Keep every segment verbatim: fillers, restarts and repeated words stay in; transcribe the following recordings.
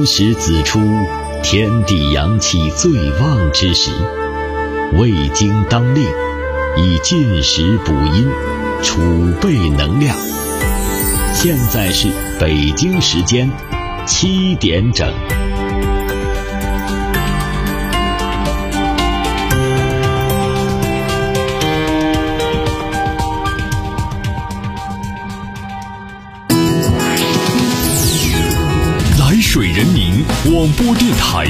时子出，天地阳气最旺之时，胃经当令，以进食补阴，储备能量。现在是北京时间七点整。 来水人民广播电台，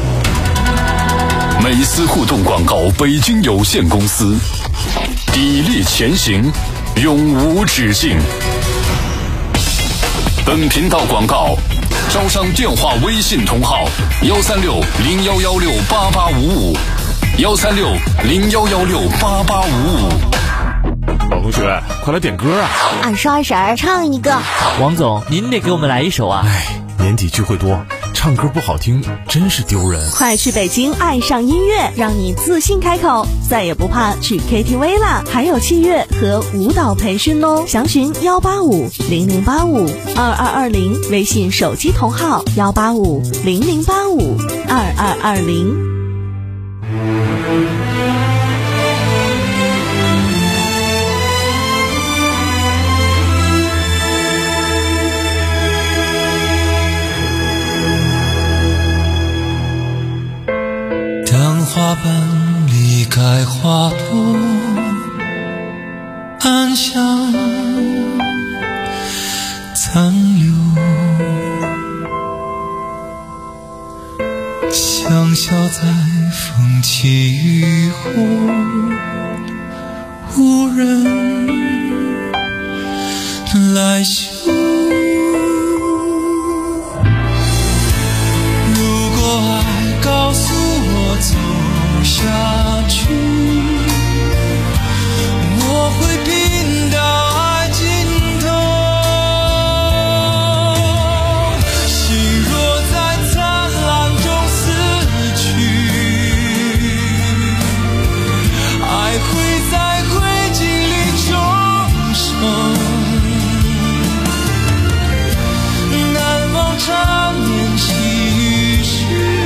美思互动广告北京有限公司，砥砺前行，永无止境。本频道广告招商电话微信同号幺三六零幺幺六八八五五幺三六零幺幺六八八五五。 老同学，快来点歌啊！ 二叔二婶儿唱一个。 王总，您得给我们来一首啊！ 哎，年底聚会多，唱歌不好听真是丢人。 快去北京爱上音乐，让你自信开口，再也不怕去 K T V 啦！还有器乐和舞蹈培训哦，详询幺八五零零八五二二二零，微信手机同号幺八五零零八五二二二零。 当花瓣离开花朵，暗香残留，香消在风起雨后，无人来嗅。如果爱告诉我走下去，我会拼到爱尽头。心若在灿烂中死去，爱会在灰烬里重生。难忘缠绵细雨时，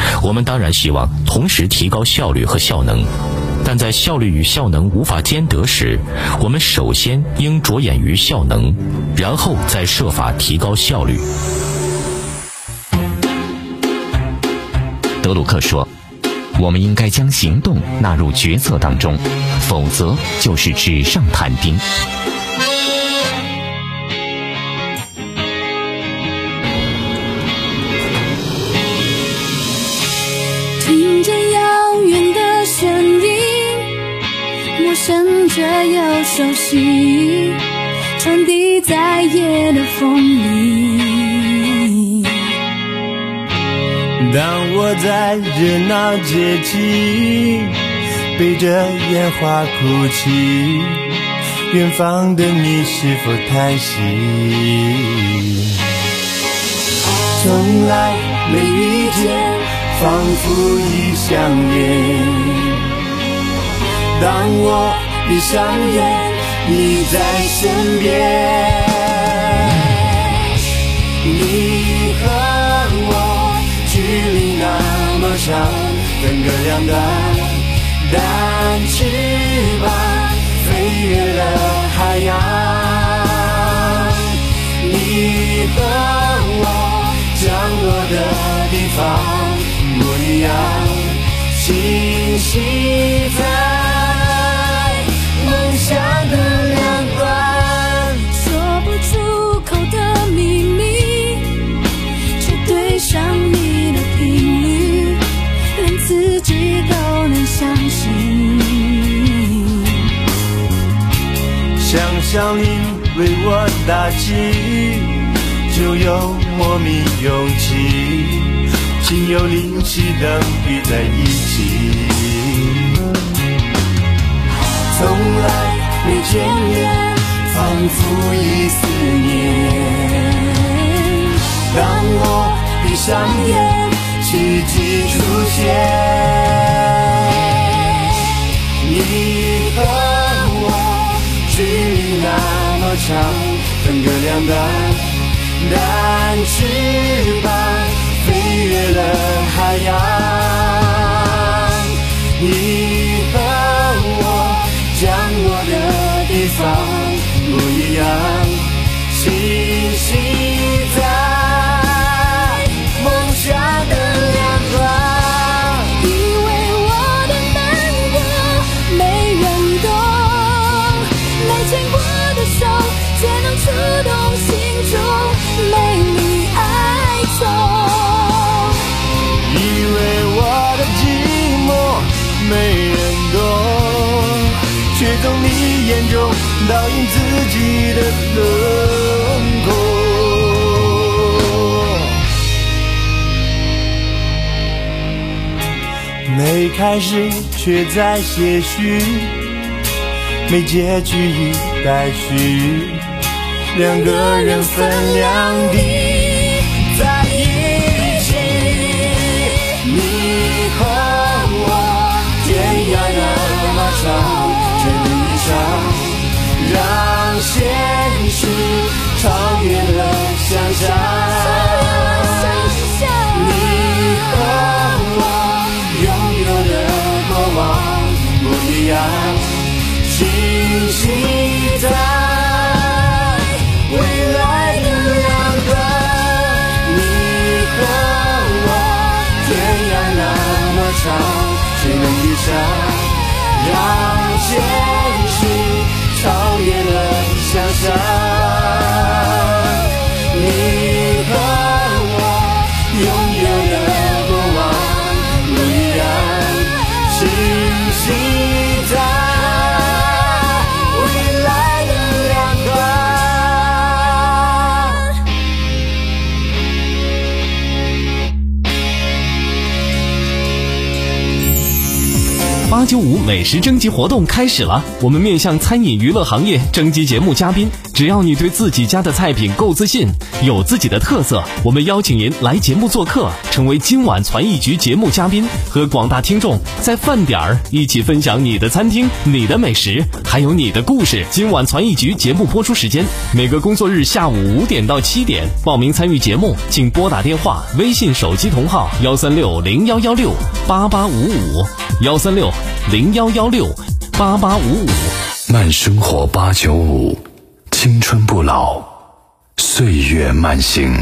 我们当然希望同时提高效率和效能，但在效率与效能无法兼得时，我们首先应着眼于效能，然后再设法提高效率。 德鲁克说，我们应该将行动纳入决策当中，否则就是纸上谈兵。 听见遥远的声音，陌生却又熟悉，传递在夜的风里。 当我在热闹街气，背着烟花哭泣，远方的你是否叹息？从来没遇见，仿佛已相恋。当我闭上眼，你在身边。你和我距离那么长，分隔两端，但翅膀飞越了海洋。你和我降落的地方不一样，清晰在梦想的两端。 说不出口的秘密，却对上你的频率，连自己都能相信。 想象你为我打气，就有莫名勇气，心有灵犀的聚在一起。从来没见面，仿佛已思念。当我闭上眼，奇迹出现。你和我距离那么长，分隔两端，但翅膀飞越了海洋。你和我降落的地方不一样，清晰在梦想的两端。 以为我的难过没人懂，没牵过的手却能触动心中美丽哀愁。 以为我的寂寞没人懂，却从你眼中倒映自己的轮廓。没开始却在些许，没结局已待续，两个人分两地在一起。你和我天涯那么长，却能遇上，让现实超越了想象。你和我拥有的过往不一样，清晰在未来的两端。你和我天涯那么长，谁能遇上，让现实超越了想象。你和我拥有的过往不一样，清晰在未来的两端。 八九五美食征集活动开始了，我们面向餐饮娱乐行业征集节目嘉宾，只只要你对自己家的菜品够自信，有自己的特色，我们邀请您来节目做客，成为今晚传艺局节目嘉宾，和广大听众在饭点儿一起分享你的餐厅、你的美食，还有你的故事。今晚传艺局节目播出时间，每个工作日下午五点到七点。报名参与节目，请拨打电话、微信手机同号幺三六零幺幺六八八五五幺三六零幺幺六八八五五。 慢生活八九五，青春不老，岁月慢行。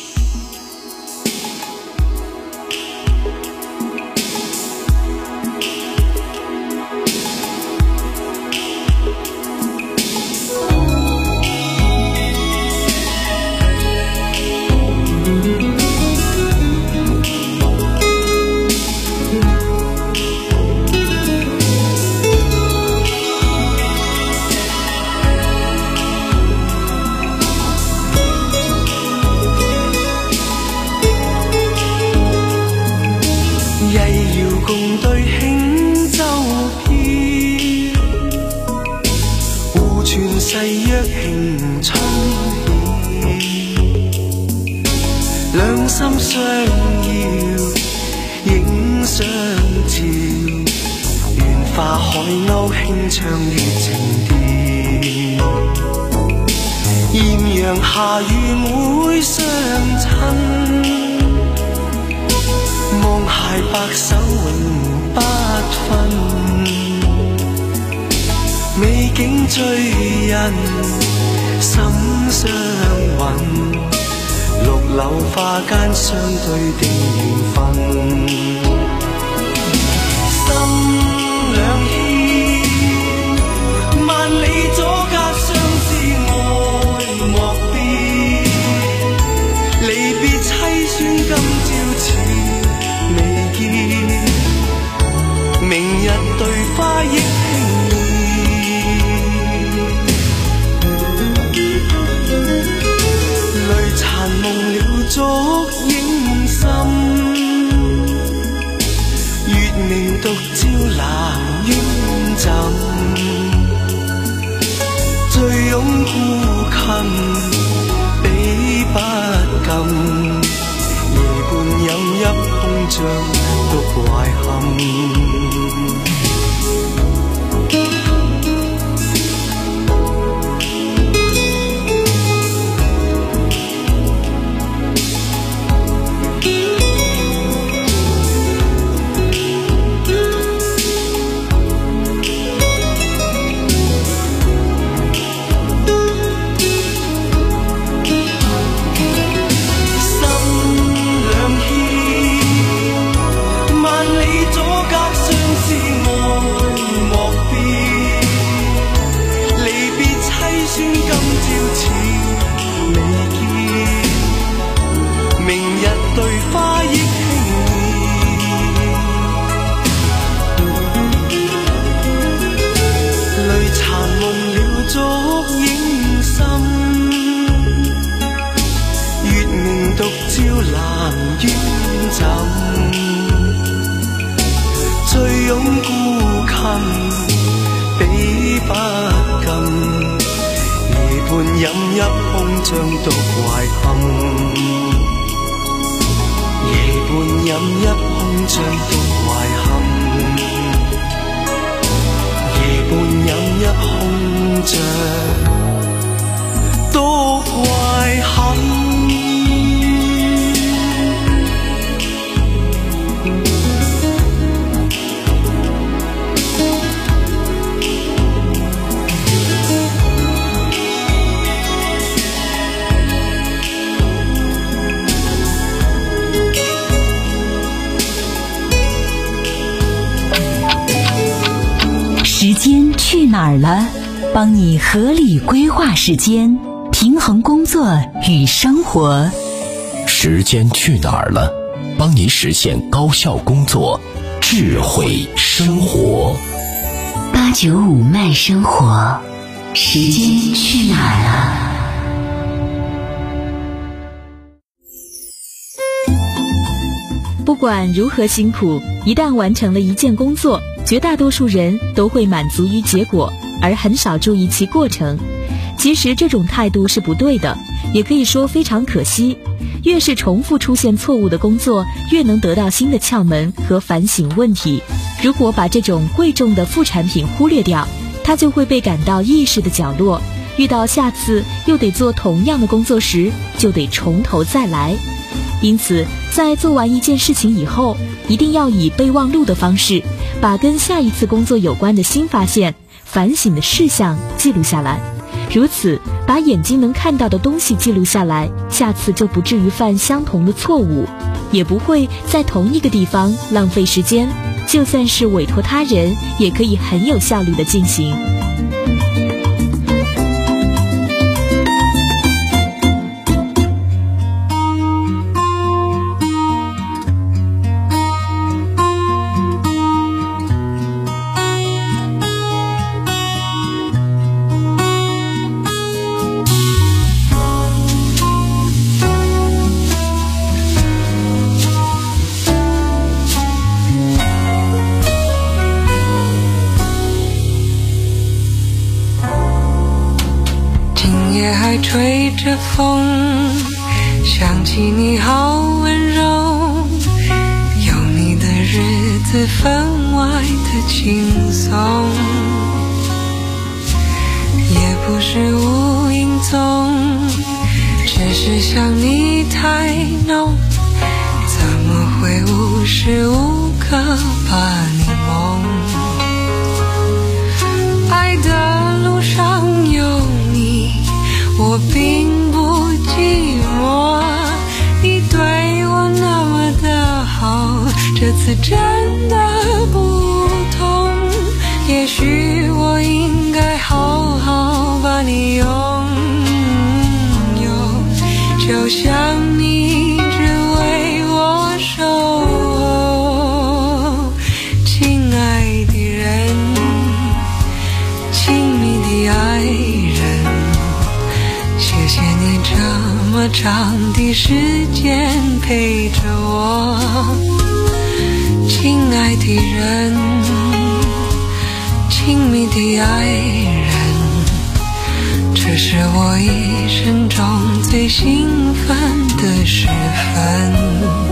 下雨會相親，望鞋白首永不分，美景醉人心相韻，綠柳花間相對定緣分，心兩牽萬里阻隔相思愛莫變，離別凄酸今朝似未見，明日對花憶輕淚殘夢了燭影深，月明獨照藍鸳枕，醉擁孤琴比不禁，夜半飲泣空帳獨懷憾。 时间去哪儿了？帮你合理规划时间，平衡工作与生活。 时间去哪儿了？帮你实现高效工作，智慧生活。 八九五慢生活，时间去哪儿了？ 不管如何辛苦，一旦完成了一件工作，绝大多数人都会满足于结果，而很少注意其过程。 其实这种态度是不对的，也可以说非常可惜。越是重复出现错误的工作，越能得到新的窍门和反省问题。如果把这种贵重的副产品忽略掉，它就会被赶到意识的角落，遇到下次又得做同样的工作时，就得从头再来。因此，在做完一件事情以后，一定要以备忘录的方式，把跟下一次工作有关的新发现、反省的事项记录下来。如此，把眼睛能看到的东西记录下来，下次就不至于犯相同的错误，也不会在同一个地方浪费时间。就算是委托他人，也可以很有效率地进行。 吹着风，想起你好温柔，有你的日子分外的轻松，也不是无影踪，只是想你太浓，怎么会无时无刻把你梦？爱的路上有你，我并不寂寞，你对我那么的好，这次真的不同，也许我应该好好把你拥有，就像你只为我守候。亲爱的人，亲密的爱人，谢谢你这么长的时间陪着我。亲爱的人，亲密的爱人，这是我一生中最兴奋的时分。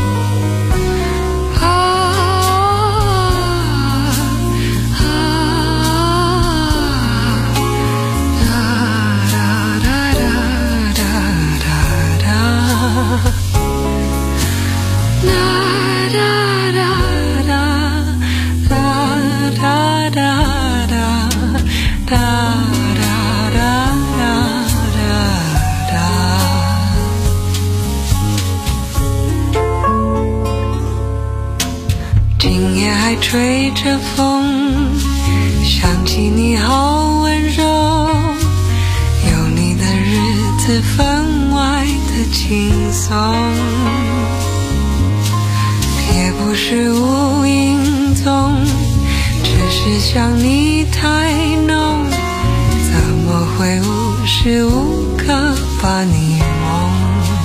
今夜还吹着风，想起你好温柔，有你的日子分外的轻松，也不是无影踪，只是想你太浓，怎么会无时无刻把你梦？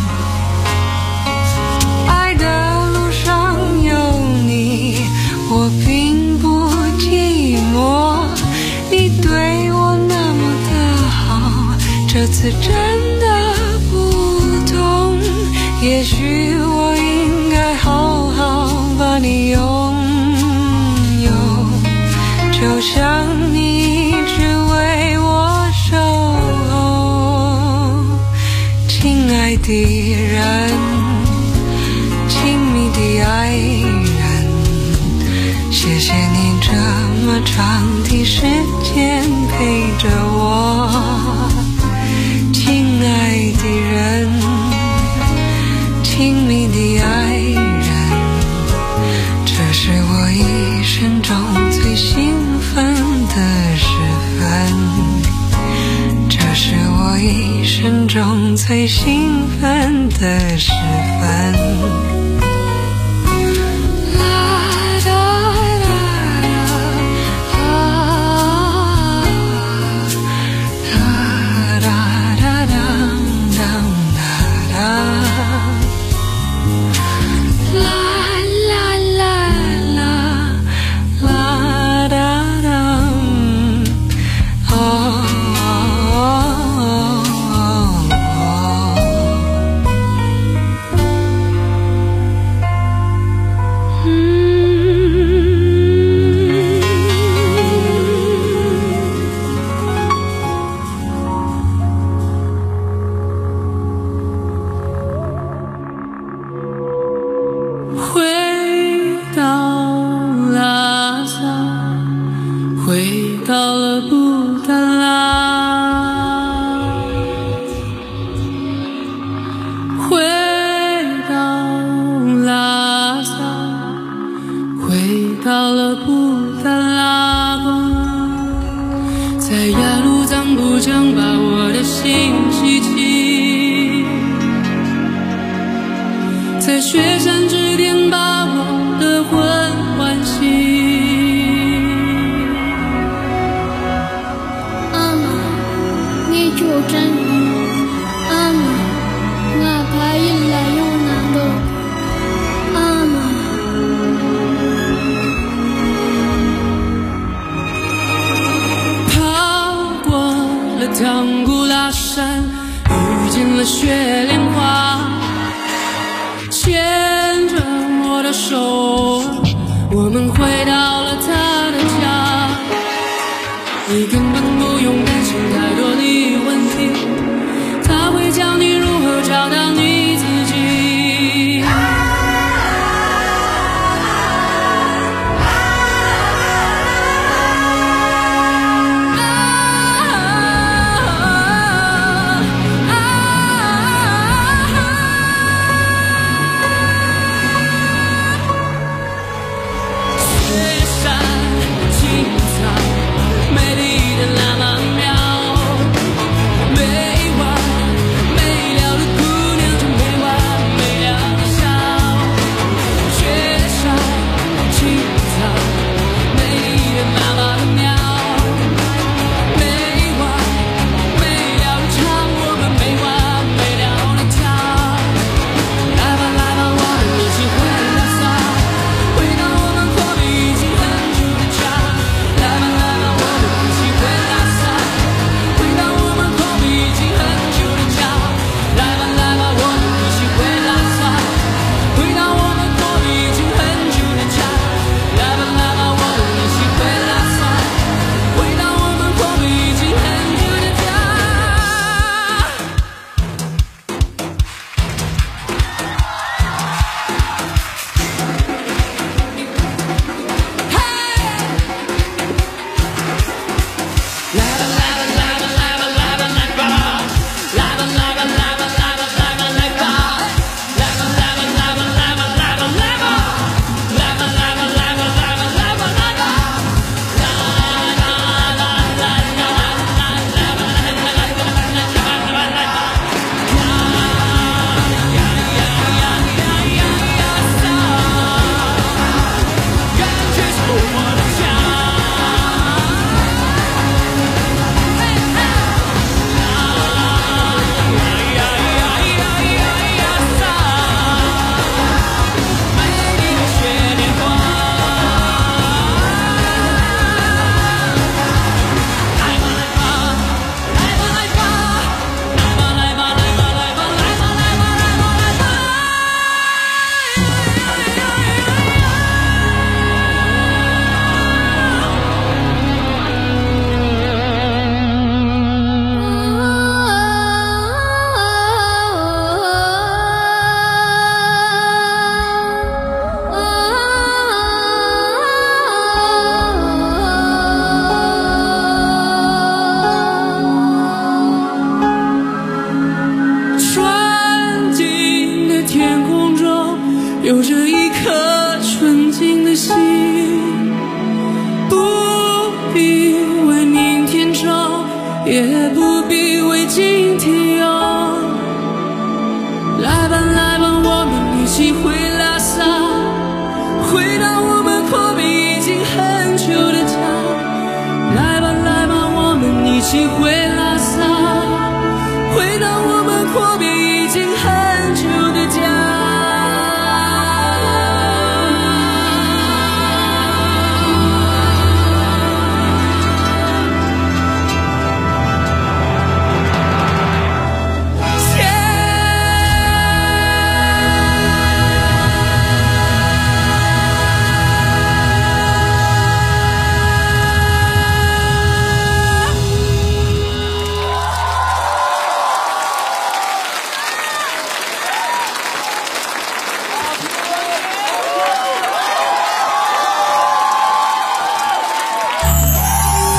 爱的路上有你，我并不寂寞，你对我那么的好，这次真的不同，也许我应该好好把你拥有，就像你只为我守候。亲爱的人，亲密的爱人，谢谢你这么长的时间陪着我。亲爱的人，亲密的爱人，这是我一生中最兴奋的时分，这是我一生中最兴奋的时分。哦到了布达拉，回到拉萨，回到了布达拉宫，在雅鲁藏布江把我的心洗净，在雪山之巅把我的魂唤醒。 真阿玛，我怕伊来用难的阿玛。 爬过了唐古拉山，遇见了雪莲花，牵着我的手，我们回到了他的家。你根本不用担心太多的问题，他会教你如何找到你自己。雪山青草，美丽的喇嘛庙，没完没了的姑娘，就没完没了的笑。雪山青草，美丽的喇嘛庙，没完没了的唱，我们没完没了的跳。来吧来吧，我们一起回拉萨，回到我们阔别已经很久的家。来吧来吧，我们一起回拉萨，回到我们阔别已经很久的家。来吧来吧，我们一起回拉萨，回到我们阔别已经很久的家。来吧来吧，我们一起回拉萨，回到我们阔别已经很久的家。来吧来吧来吧来吧来吧来吧，来吧来吧来吧来吧来吧来吧，来吧来吧来吧来吧来吧来吧，来吧来吧来吧来吧来吧来吧，啦啦啦啦啦啦啦啦啦啦啦。穿进的天空中有着一颗纯净的心，不必为明天愁，也不必为今天忧。来吧来吧，我们一起回拉萨，回到我们阔别已经很久的家。来吧来吧，我们一起回拉萨，回到我们阔别已经很久的家。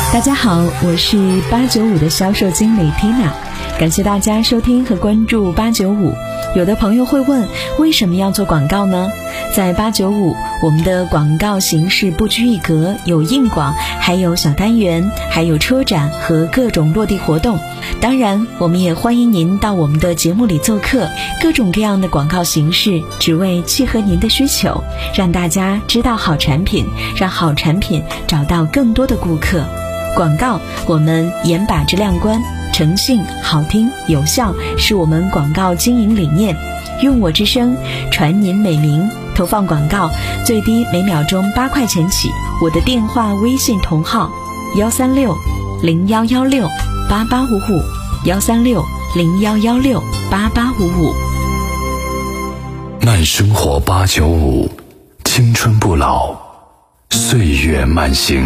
大家好，我是八九五的销售经理 Tina， 感谢大家收听和关注八九五。有的朋友会问，为什么要做广告呢？在八九五，我们的广告形式不拘一格，有硬广，还有小单元，还有车展和各种落地活动。当然，我们也欢迎您到我们的节目里做客，各种各样的广告形式，只为契合您的需求，让大家知道好产品，让好产品找到更多的顾客。广告，我们严把质量关，诚信、好听、有效是我们广告经营理念。用我之声传您美名，投放广告最低每秒钟八块钱起。我的电话微信同号幺三六零幺幺六八八五五幺三六零幺幺六八八五五。 慢生活八九五，青春不老，岁月慢行。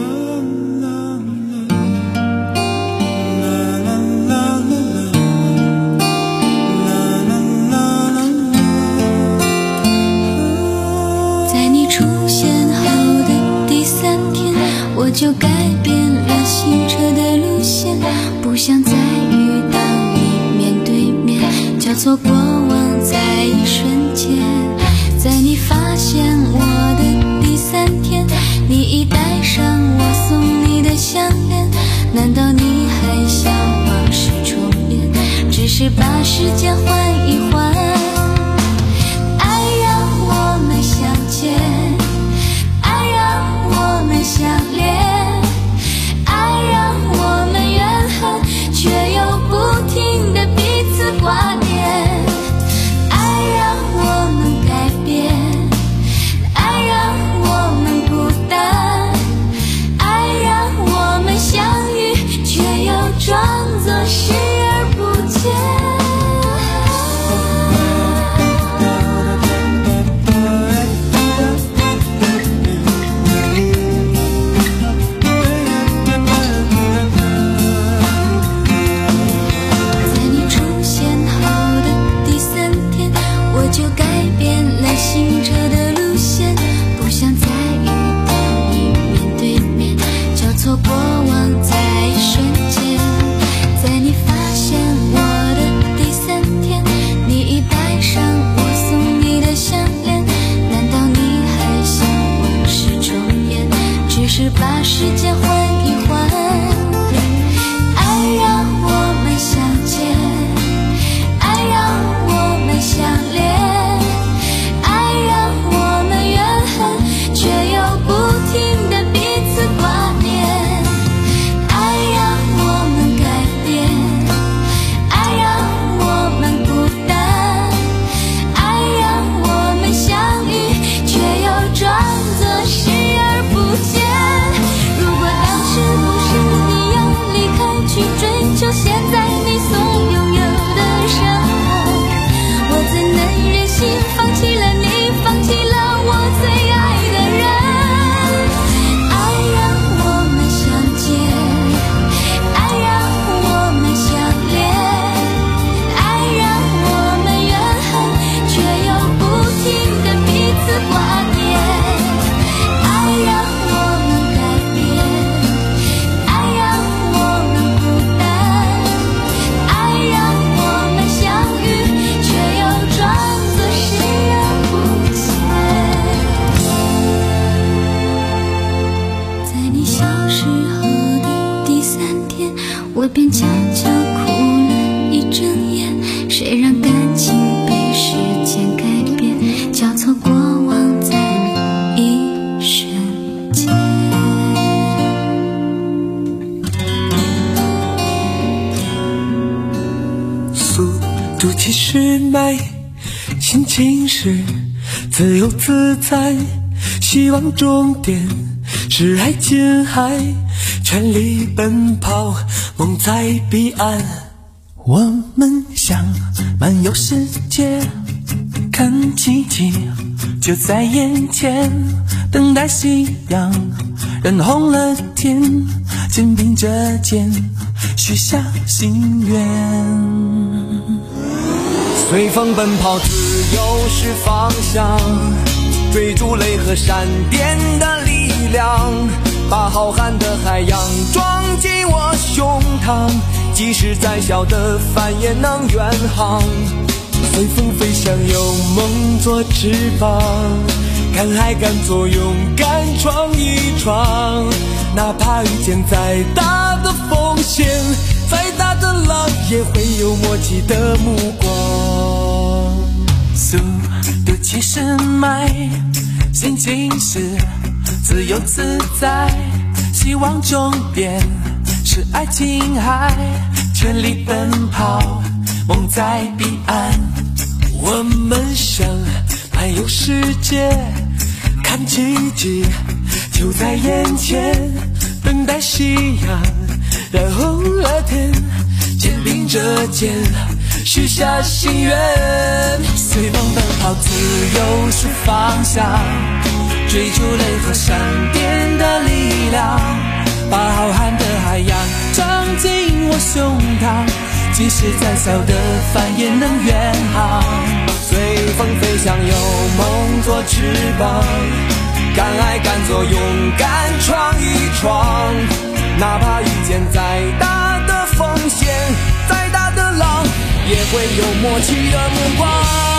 我就改变了行车的路线，不想再遇到你面对面，交错过往在一瞬间。在你发现我的第三天，你已戴上我送你的项链，难道你还想往事重演？只是把时间换一换，爱让我们相见，爱让我们相恋，爱让我们怨恨，却又不停地彼此挂念。爱让我们改变，爱让我们孤单，爱让我们相遇，却又装作视而不见。行车的路线，不想再遇到你面对面，交错过往在一瞬间。在你发现我的第三天，你已戴上我送你的项链，难道你还想往事重演？只是把时间换一换，爱让我们相见，爱让我们相恋，现在你所拥有的生活，我怎能忍心放弃了你，放弃了我最爱的人？爱让我们相见，爱让我们相恋，爱让我们怨恨，却又不停地彼此挂念。爱让我们改变，爱让我们孤单，我便悄悄哭了一整夜，谁让感情被时间改变，交错过往在一瞬间。 速度其实慢，心情是自由自在，希望终点是爱琴海，全力奔跑，梦在彼岸。我们想漫游世界，看奇迹就在眼前，等待夕阳染红了天，肩并着肩许下心愿。随风奔跑，自由是方向，追逐雷和闪电的力量， 把浩瀚的海洋装进我胸膛，即使再小的帆也能远航。随风飞翔，有梦做翅膀，敢爱敢做，勇敢闯一闯。哪怕遇见再大的风险，再大的浪，也会有默契的目光。速度七十迈，心情是自由自在，希望终点是爱琴海，全力奔跑，梦在彼岸。我们想漫游世界，看奇迹就在眼前，等待夕阳染红了天，肩并着肩许下心愿。随风奔跑，自由是方向，追逐雷和闪电的力量，把浩瀚的海洋装进我胸膛，即使再小的帆也能远航。随风飞翔，有梦做翅膀，敢爱敢做，勇敢闯一闯。哪怕遇见再大的风险，再大的浪，也会有默契的目光。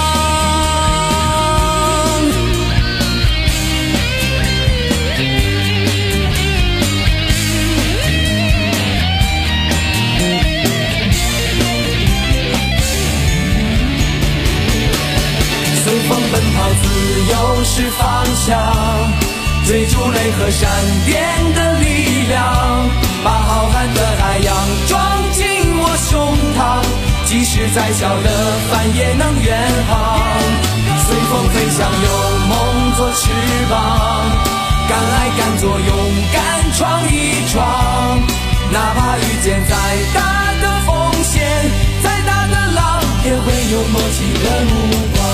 随风奔跑，自由是方向，追逐雷和闪电的力量，把浩瀚的海洋装进我胸膛，即使再小的帆也能远航。随风飞翔，有梦做翅膀，敢爱敢做，勇敢闯一闯。哪怕遇见再大的风险，再大的浪，也会有默契的目光。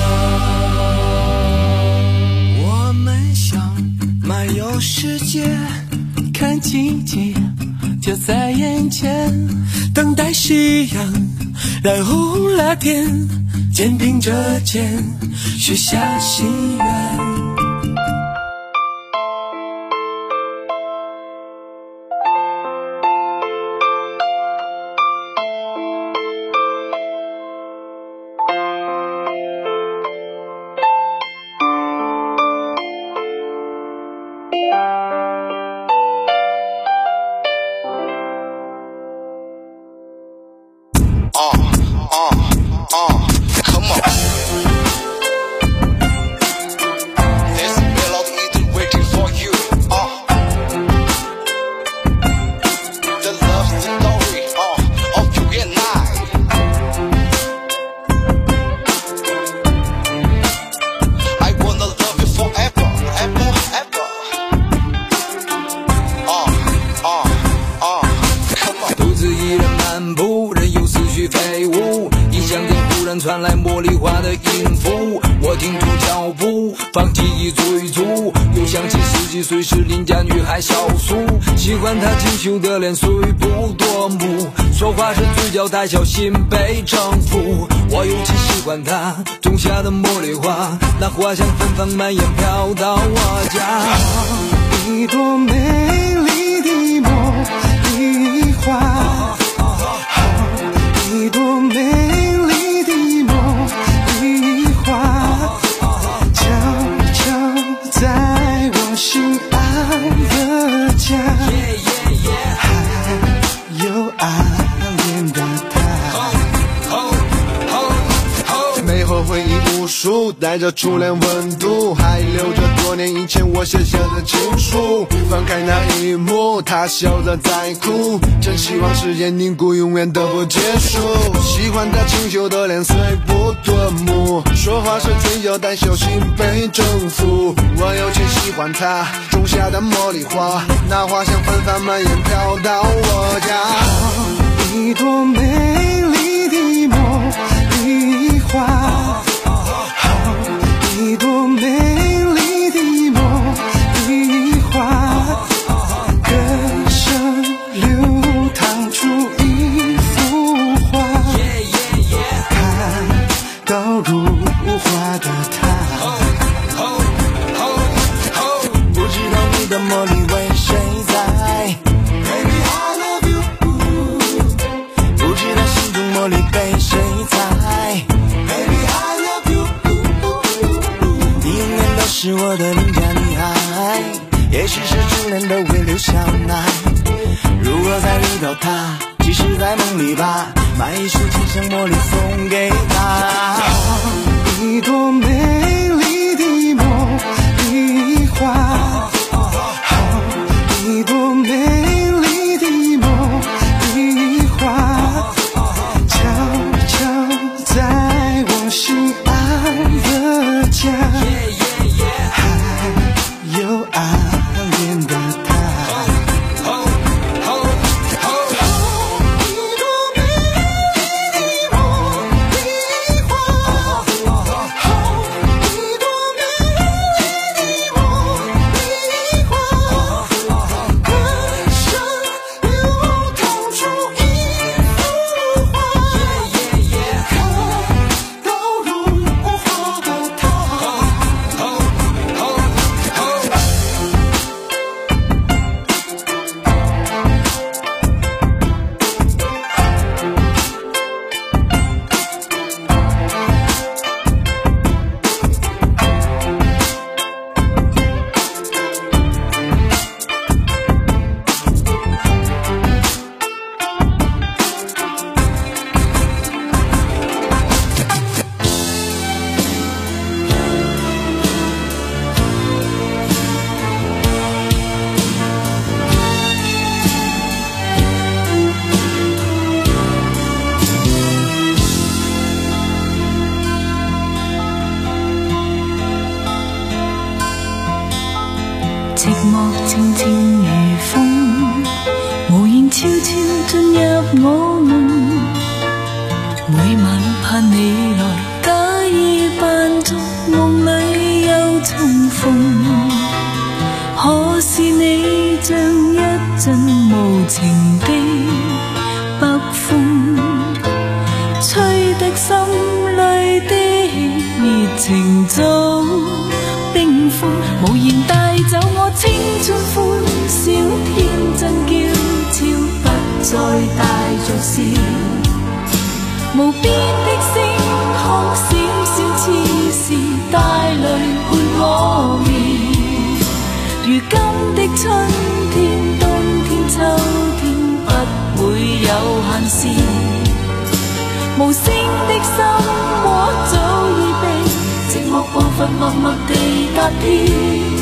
我们想漫游世界，看奇迹就在眼前，等待夕阳染红了天，肩并着肩许下心愿。 传来茉莉花的音符，我停住脚步，放记忆追逐，又想起十几岁时邻家女孩小苏，喜欢她清秀的脸，虽不夺目，说话时嘴角带笑，心被征服。我尤其喜欢她种下的茉莉花，那花香芬芳蔓延飘到我家。一朵美丽的茉莉花，一朵美丽的茉莉花，悄悄在我心爱的家，还有暗恋的他。 美好回忆无数，带着初恋温度，还留着多年以前我写下的情书。翻开那一幕，他笑着在哭，真希望时间凝固，永远都不结束。喜欢他清秀的脸，虽不夺目，说话时嘴角带笑，心被征服。我尤其喜欢他种下的茉莉花，那花香芬芳蔓延飘到我家。 一朵美丽的茉莉花，一朵美丽的茉莉花，歌声流淌出一幅画，看到如花的她。 不知道你的茉莉为什 night。如果再遇到他，即使在梦里吧，买一束清香茉莉送给他。 一朵美丽的茉莉花，一朵美丽的茉莉花，悄悄在我心爱的家，还有暗恋的他。 寂寞靜靜如風，無言悄悄進入我夢。每晚盼你來，假意扮作夢裏又重逢。可是你像一陣無情的北風，吹得心裏的熱情早冰封，無言帶走我青春歡笑，天真嬌俏不再帶着笑，無邊的星空閃閃似是帶淚伴我眠。如今的春天、冬天、秋天不會有限時，無聲的心窩早已被寂寞步伐默默地踏遍。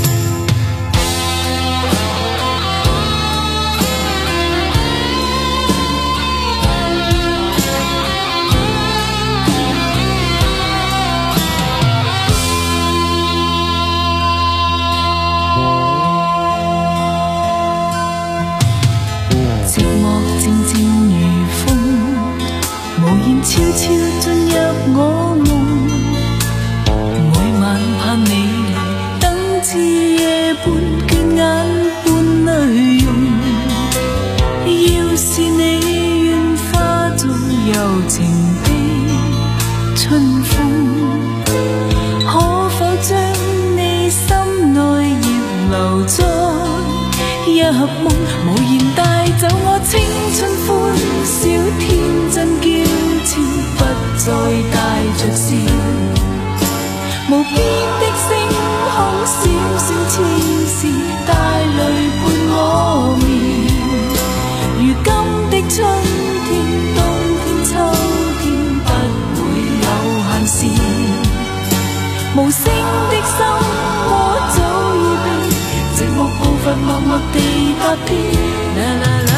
寂寞靜靜如風，無言悄悄進入我夢。每晚盼你來，等至夜半，倦眼伴淚溶。要是你願化作柔情的春風，可否將你心內葉留在一夢，無言帶走我青春歡笑，天真嬌俏不再帶着笑，無邊的星空閃閃似是帶淚伴我眠。如今的春天、冬天、秋天不會有限時，無聲的心窩早已被寂寞步伐默默地踏遍。啦啦啦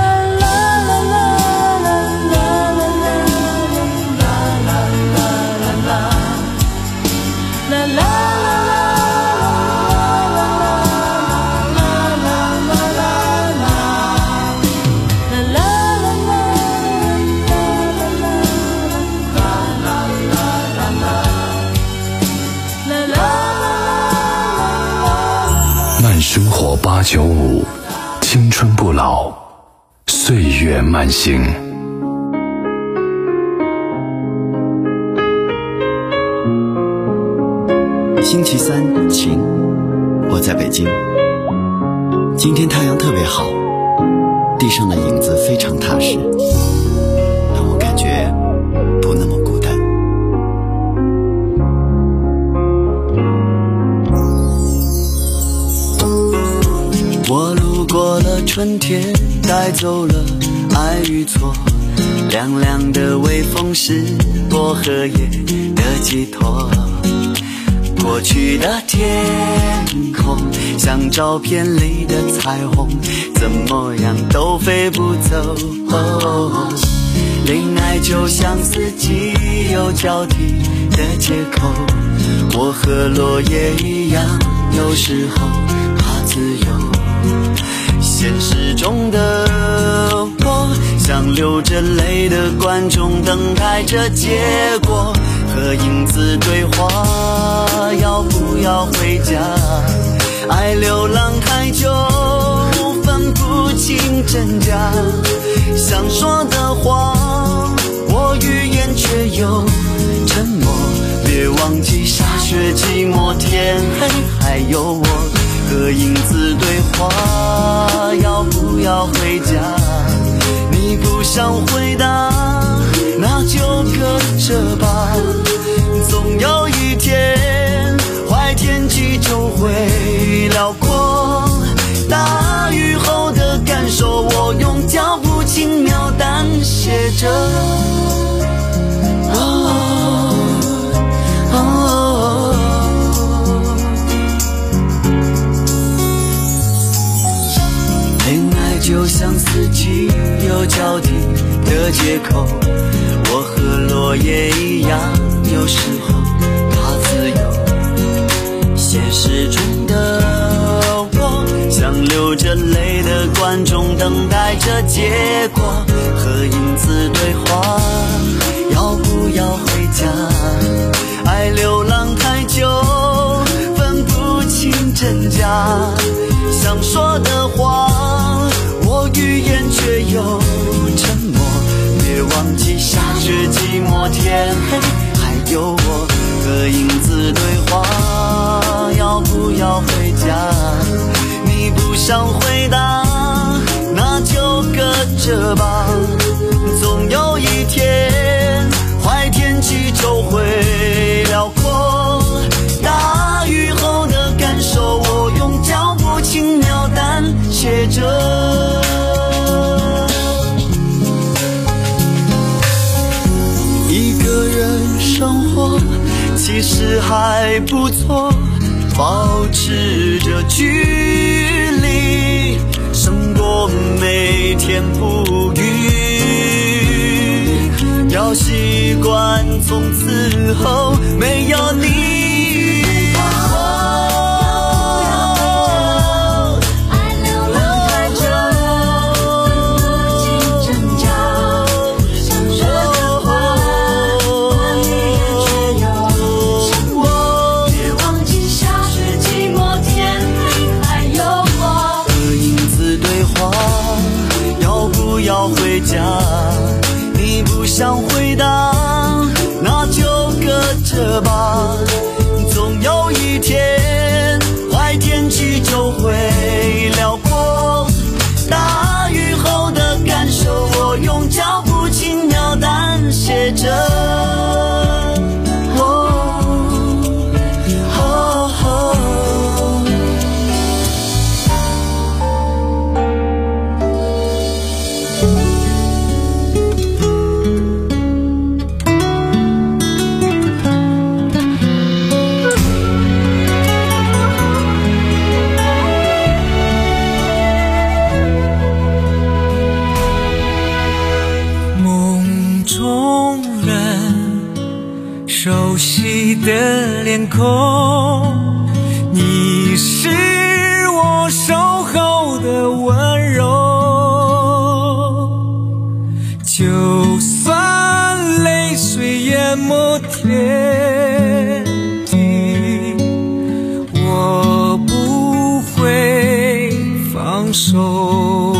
慢生活八九五，青春不老，岁月慢行。 星期三晴，我在北京。今天太阳特别好，地上的影子非常踏实，让我感觉不那么孤单。我路过了春天，带走了爱与错，凉凉的微风是薄荷叶的寄托。过去的天空像照片里的彩虹，怎么样都飞不走。哦，恋爱就像四季有交替的借口，我和落叶一样，有时候怕自由。现实中的我像流着泪的观众，等待着结果，和影子对话，要不要回家？爱流浪太久，分不清真假，想说的话我语言却又沉默。别忘记下雪寂寞天黑，还有我和影子对话，要不要回家？你不想回答，那就搁着吧。总有一天，坏天气就会辽阔。大雨后的感受，我用脚步轻描淡写着。哦哦，恋爱就像四季有交替的借口，我和落叶一样，有时候怕自由。现实中的我像流着泪的观众，等待着结果，和影子对话，要不要回家？爱流浪太久，分不清真假，想说的话我语言却又沉默。别忘记下雪寂寞天黑，还有我和影子对话，要不要回家？你不想回答，那就搁着吧。总有一天，坏天气就会辽阔。大雨后的感受，我用脚步轻描淡写着。一个人生活其实还不错，保持着距离，胜过每天不语。要习惯从此后没有你。你不想回答，那就搁着吧。总有一天，坏天气就会辽阔。大雨后的感受，我用脚步轻描淡写着。 熟悉的脸孔，你是我守候的温柔。就算泪水淹没天地，我不会放手。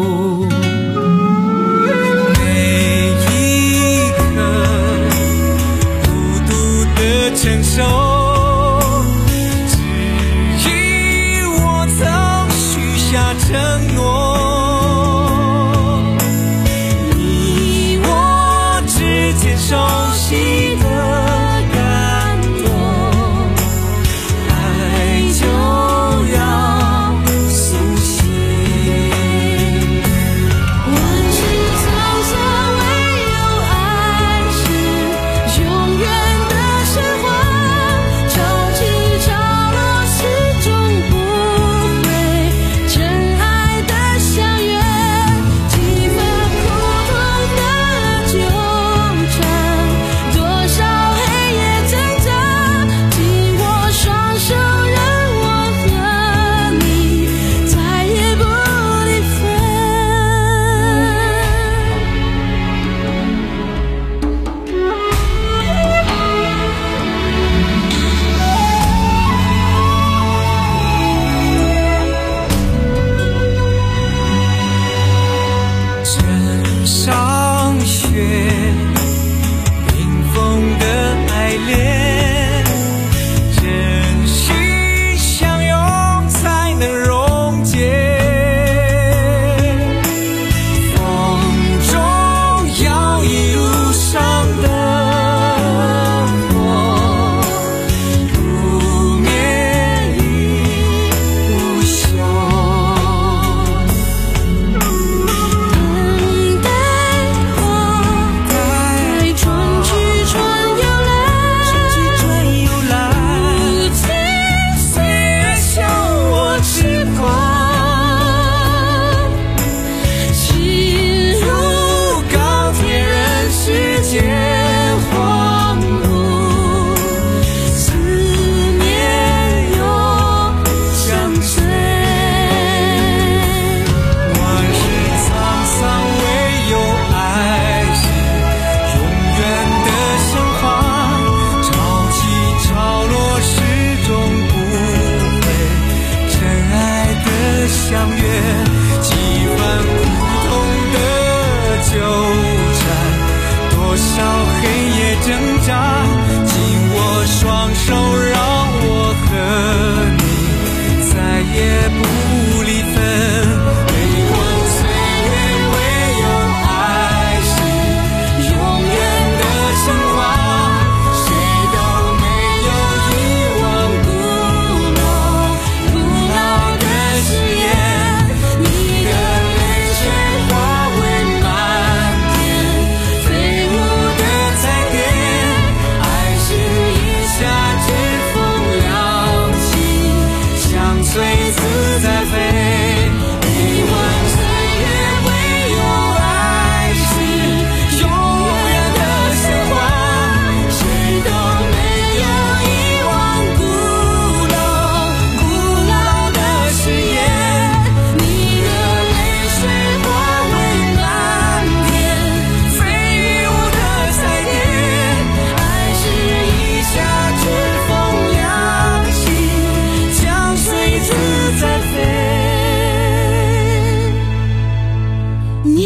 承受，只因我曾许下承诺。你我之间熟悉的感动，爱就要苏醒。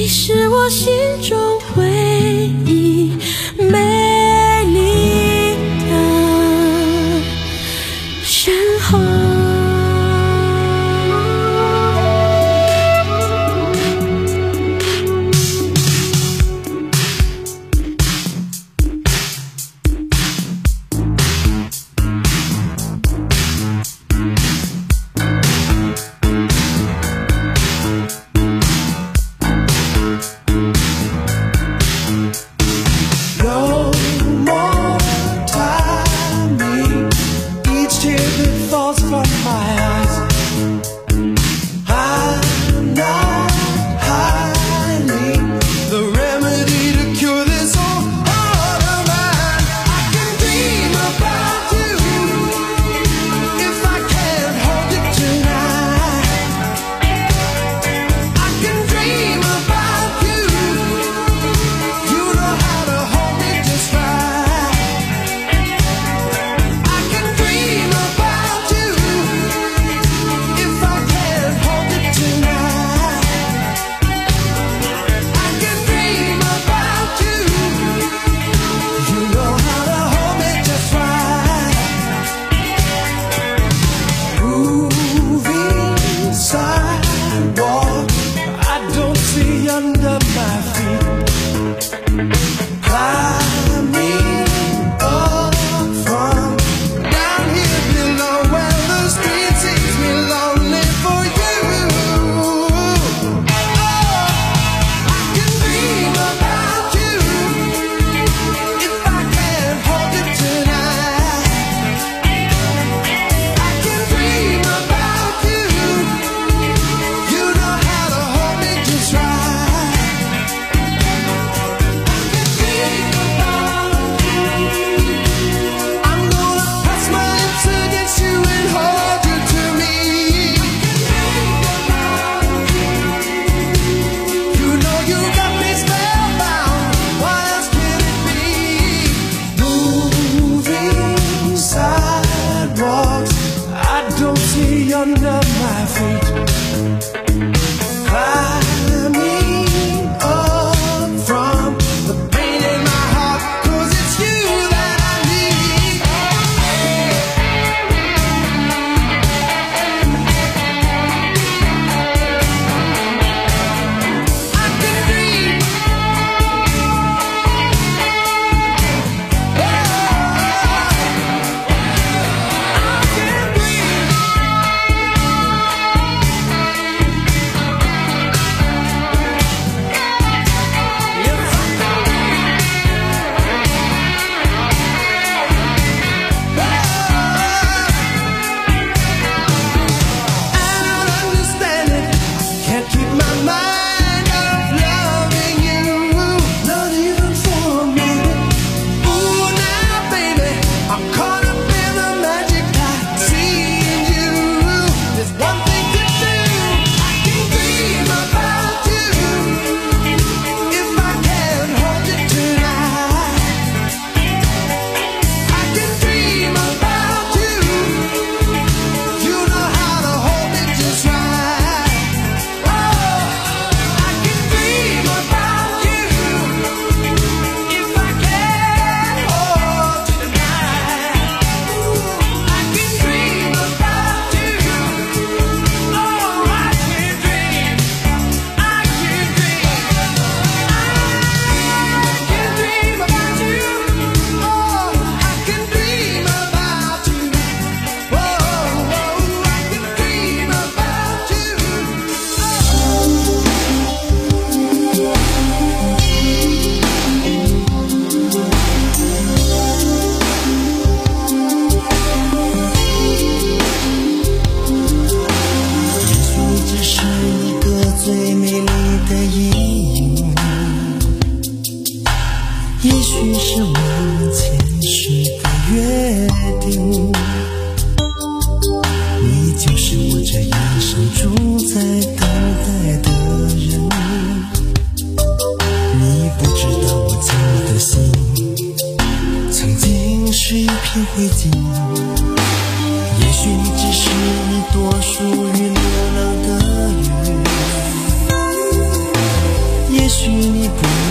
你是我心中唯一美丽的鲜花。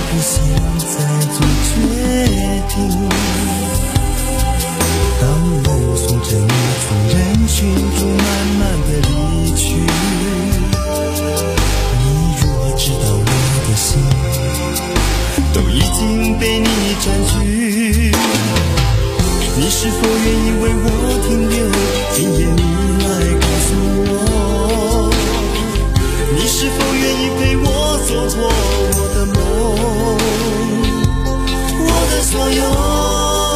不想再做决定。当我送着你从人群中慢慢的离去，你若知道我的心都已经被你占据，你是否愿意为我停留？今夜你来告诉我，你是否愿意陪我走过我的梦，我的所有。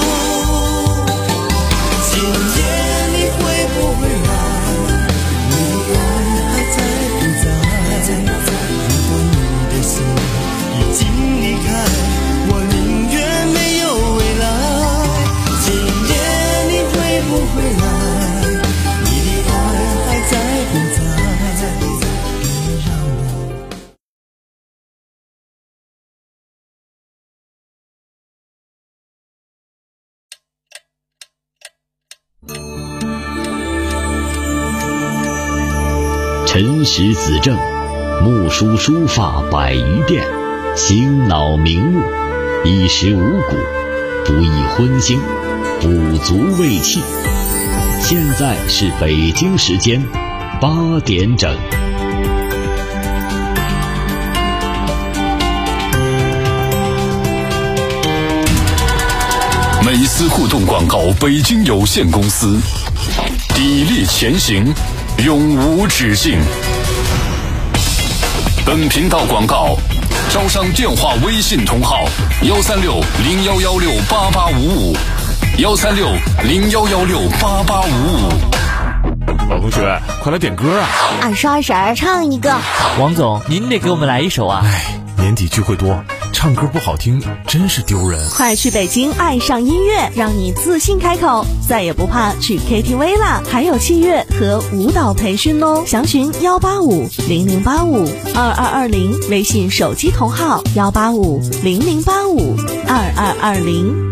今夜你会不会来？你的爱还在不在？如果你的心已经离开，我宁愿没有未来。今夜你会不会来？你的爱还在不在？别让我辰时子正，木梳书发百余遍，醒脑明目，衣食五谷，不宜荤腥，补足胃气。现在是北京时间八点整。 美思互动广告北京有限公司，砥砺前行，永无止境。本频道广告招商电话微信同号幺三六零幺幺六八八五五幺三六零幺幺六八八五五。 老同学，快来点歌啊！ 二十二婶唱一个。 王总，您得给我们来一首啊！ 哎，年底聚会多，唱歌不好听真是丢人。 快去北京爱上音乐，让你自信开口，再也不怕去 K T V 啦！还有器乐和舞蹈培训哦，详询幺八五零零八五二二二零，微信手机同号幺八五零零八五二二二零。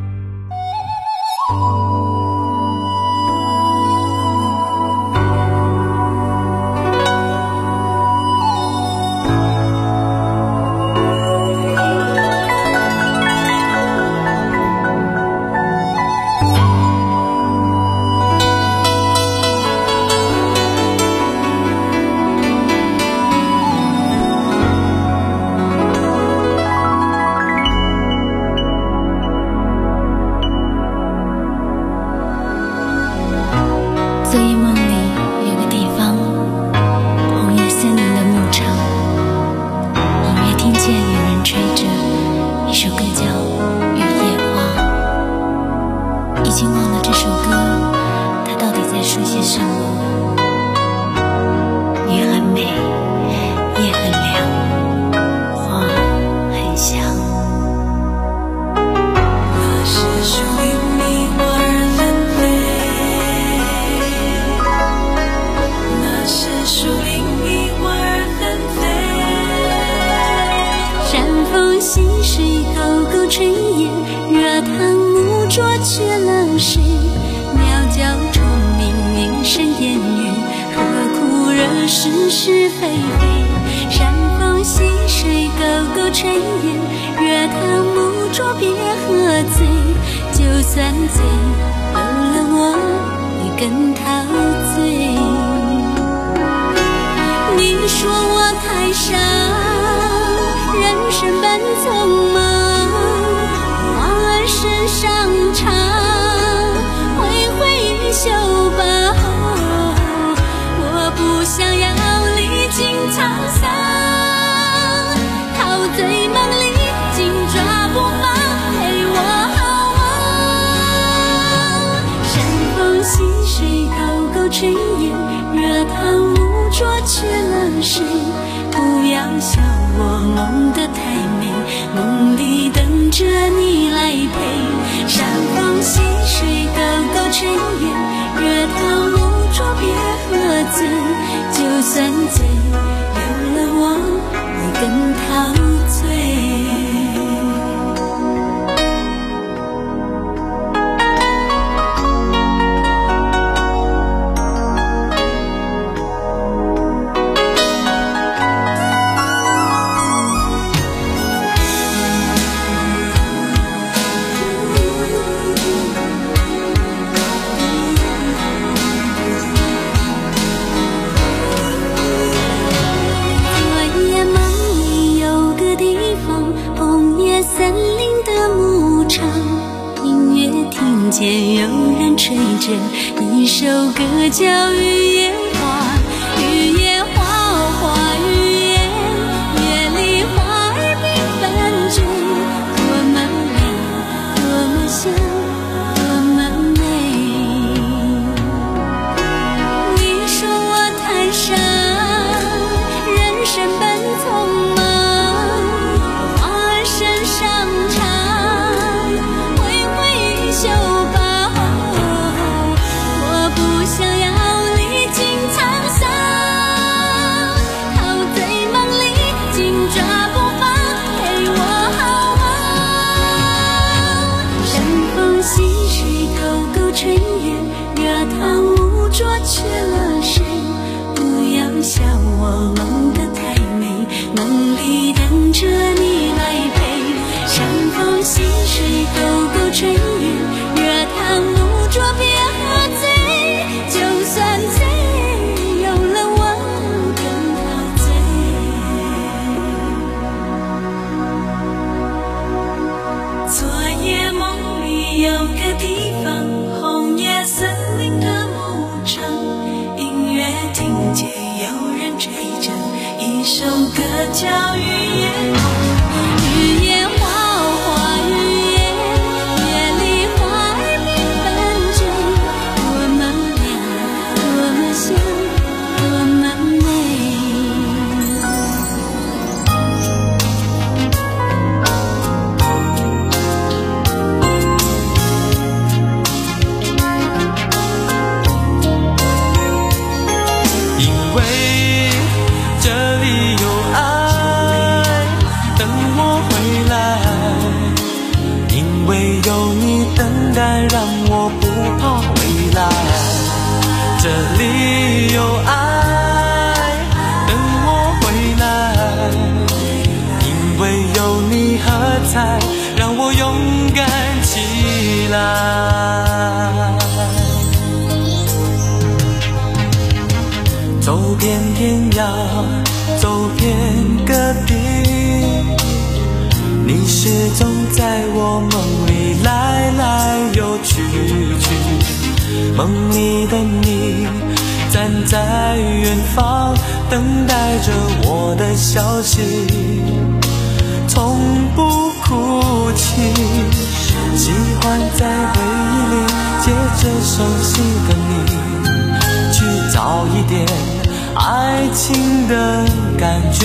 是是非非，山风溪水，沟沟炊烟，热汤木桌别喝醉，就算醉，有了我也更陶醉。你说我太傻，人生本匆忙，花儿身上插，挥挥衣袖吧，我不想要历经沧桑，陶醉梦里紧抓不放，陪我好吗？山风溪水，沟沟炊烟，热汤木桌缺了谁？不要笑我梦得太美，梦里等着你来陪。山风溪水，沟沟炊烟，热汤木桌别喝醉，就算醉，有了我你更陶醉。 真，一首歌叫《雨夜花》，雨夜花花雨夜，夜里花儿缤纷着，多么美，多么香，多么美。你说我太傻，人生本匆忙，花儿身上长，挥挥袖吧。我不想要历经沧桑，陶醉梦里紧抓不放，陪我好吗？山风细水，沟沟炊烟，热汤污浊缺了谁？不要笑我梦得太美，梦里等着你来陪。山风细水，沟沟炊烟，热汤污浊别喝醉，就算醉，有了我更陶醉。昨夜梦里有个地方，红叶森林的牧场，音乐听见有人吹着一首歌叫《雨夜花》，雨夜花花雨夜，夜里花儿缤纷着，多么亮，多么香，多么美。 因为这里有爱等我回来，因为有你等待让我不怕未来。这里有爱等我回来，因为有你喝彩让我勇敢起来。走遍天涯，走遍各地，你始终在我梦里来来又去去。梦里的你站在远方，等待着我的消息，从不哭泣。喜欢在回忆里借着熟悉的你，去找一点爱情的感觉，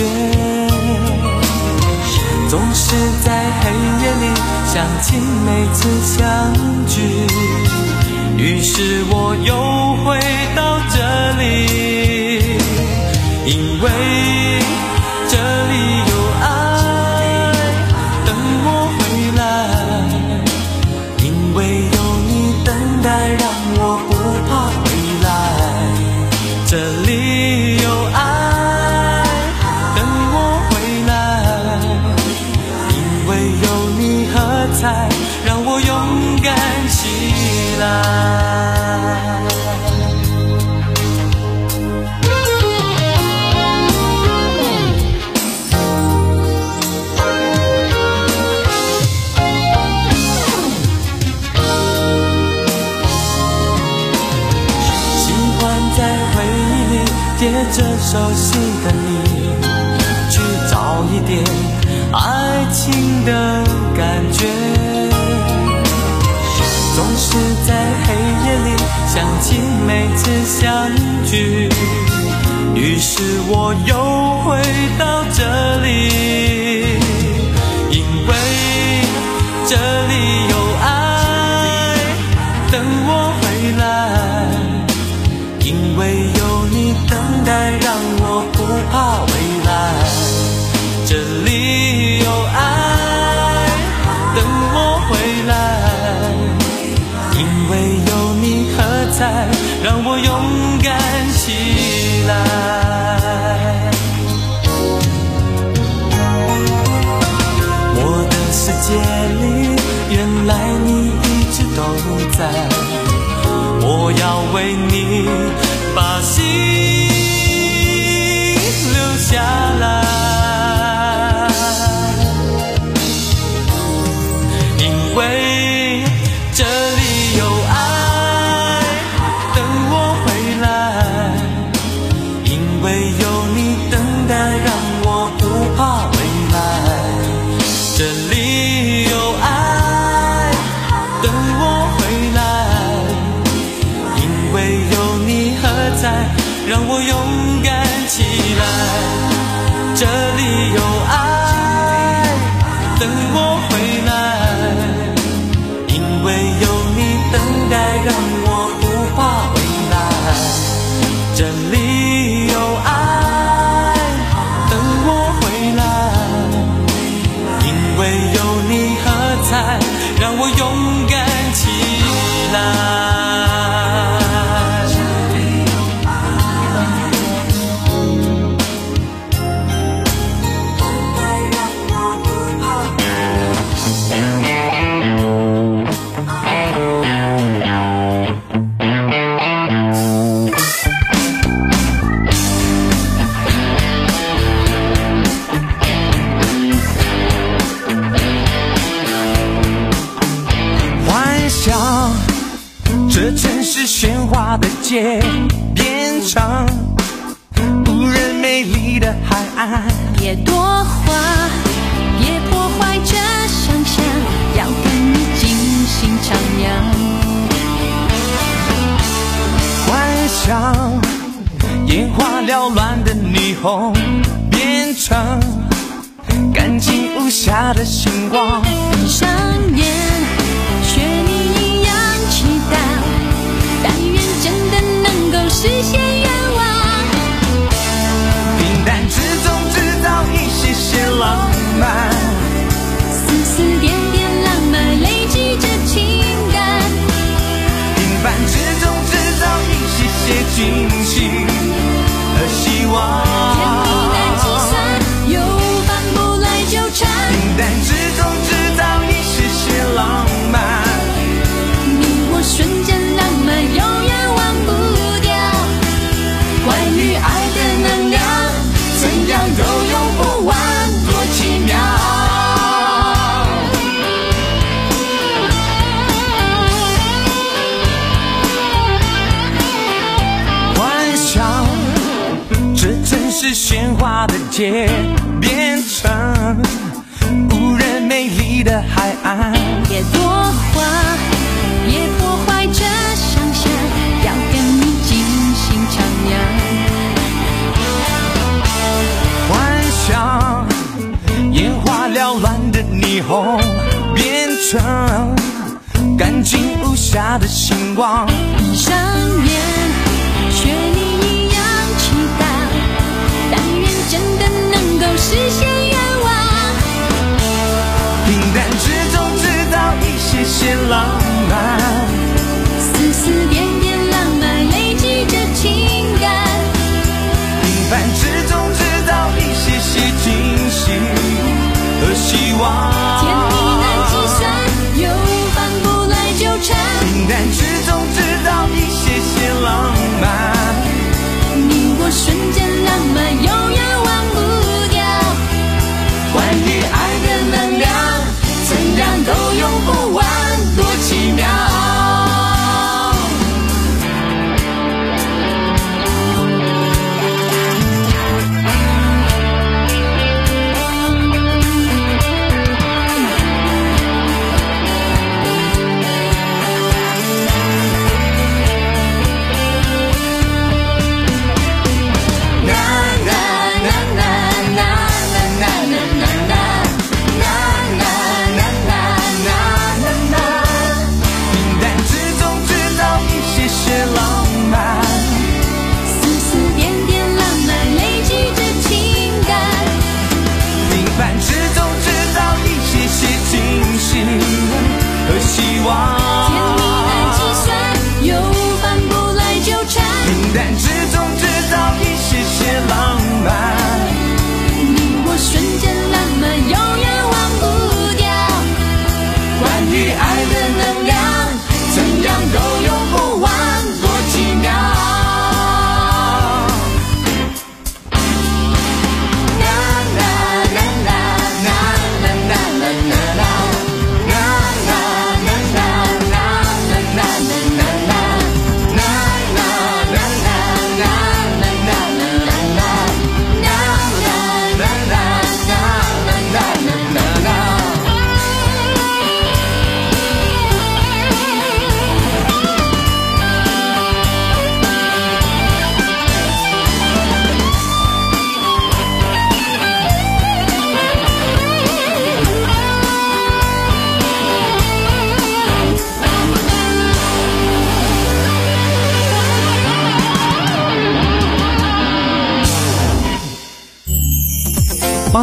总是在黑夜里想起每次相聚，于是我又回到这里，因为这里有爱等我回来，因为有你等待让我不怕未来。这里有爱等我回来，因为有你喝彩让我勇敢起来。借着熟悉的你，去找一点爱情的感觉，总是在黑夜里想起每次相聚，于是我又回到这里，因为这里有爱等我回来，因为有你等待让我不怕未来。这里有爱等我回来，因为有你喝彩让我勇敢起来。我的世界里原来你一直都在，我要为你把心留下来，因为这里有爱里有爱，等我回来，因为有你等待让我无法回来。这里有爱，等我回来，因为有你何在让我勇敢起来。这城市喧哗的街变成无人美丽的海岸， 别多话，别破坏这想象，要跟你尽兴徜徉。 幻想眼花缭乱的霓虹变成干净无瑕的星光， 闭上眼学你一样祈祷，但愿真的能够实现愿望。 平淡之中制造一些些浪漫， 丝丝点点浪漫累积着情感。 平凡之中制造一些些惊喜和希望。 甜蜜难计算，又反不来纠缠。 平淡之中制造一些些浪漫， 你我瞬间浪漫永远忘不掉。关于爱的能量，怎样都用不完，多奇妙。 幻想这城市喧哗的街变成无人美丽的海岸， 别多话，别破坏这想象，要跟你尽兴徜徉。 幻想眼花缭乱的霓虹变成干净无瑕的星光， 闭上眼学你一样祈祷，但愿真的能够实现愿望。 平淡之中制造一些些浪漫， 丝丝点点浪漫累积着情感。 平凡之中制造一些些惊喜和希望。 甜蜜难计算，又反不来纠缠。 平淡之中制造一些些浪漫， 你我瞬间浪漫永远忘不掉。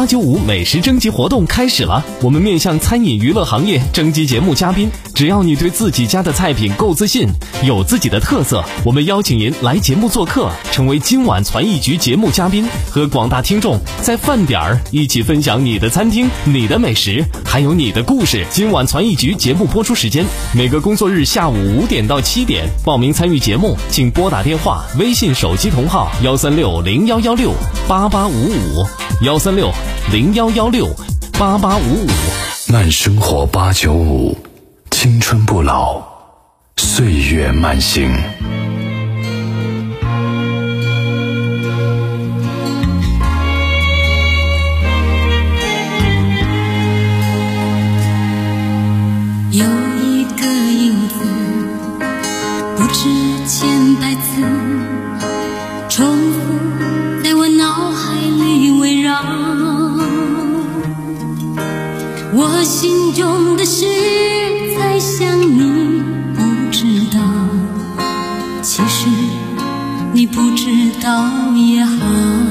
八九五美食征集活动开始了，我们面向餐饮娱乐行业征集节目嘉宾，只要你对自己家的菜品够自信，有自己的特色，我们邀请您来节目做客，成为今晚传艺局节目嘉宾，和广大听众在饭点儿一起分享你的餐厅、你的美食，还有你的故事。今晚传艺局节目播出时间每个工作日下午五点到七点，报名参与节目请拨打电话、微信手机同号幺三六零幺幺六八八五五幺三六零幺幺六八八五五。 慢生活八九五，青春不老，岁月慢行。 有一个影子，不知千百次，重复在我脑海里围绕。我心中的事在想你不知道，其实你不知道也好。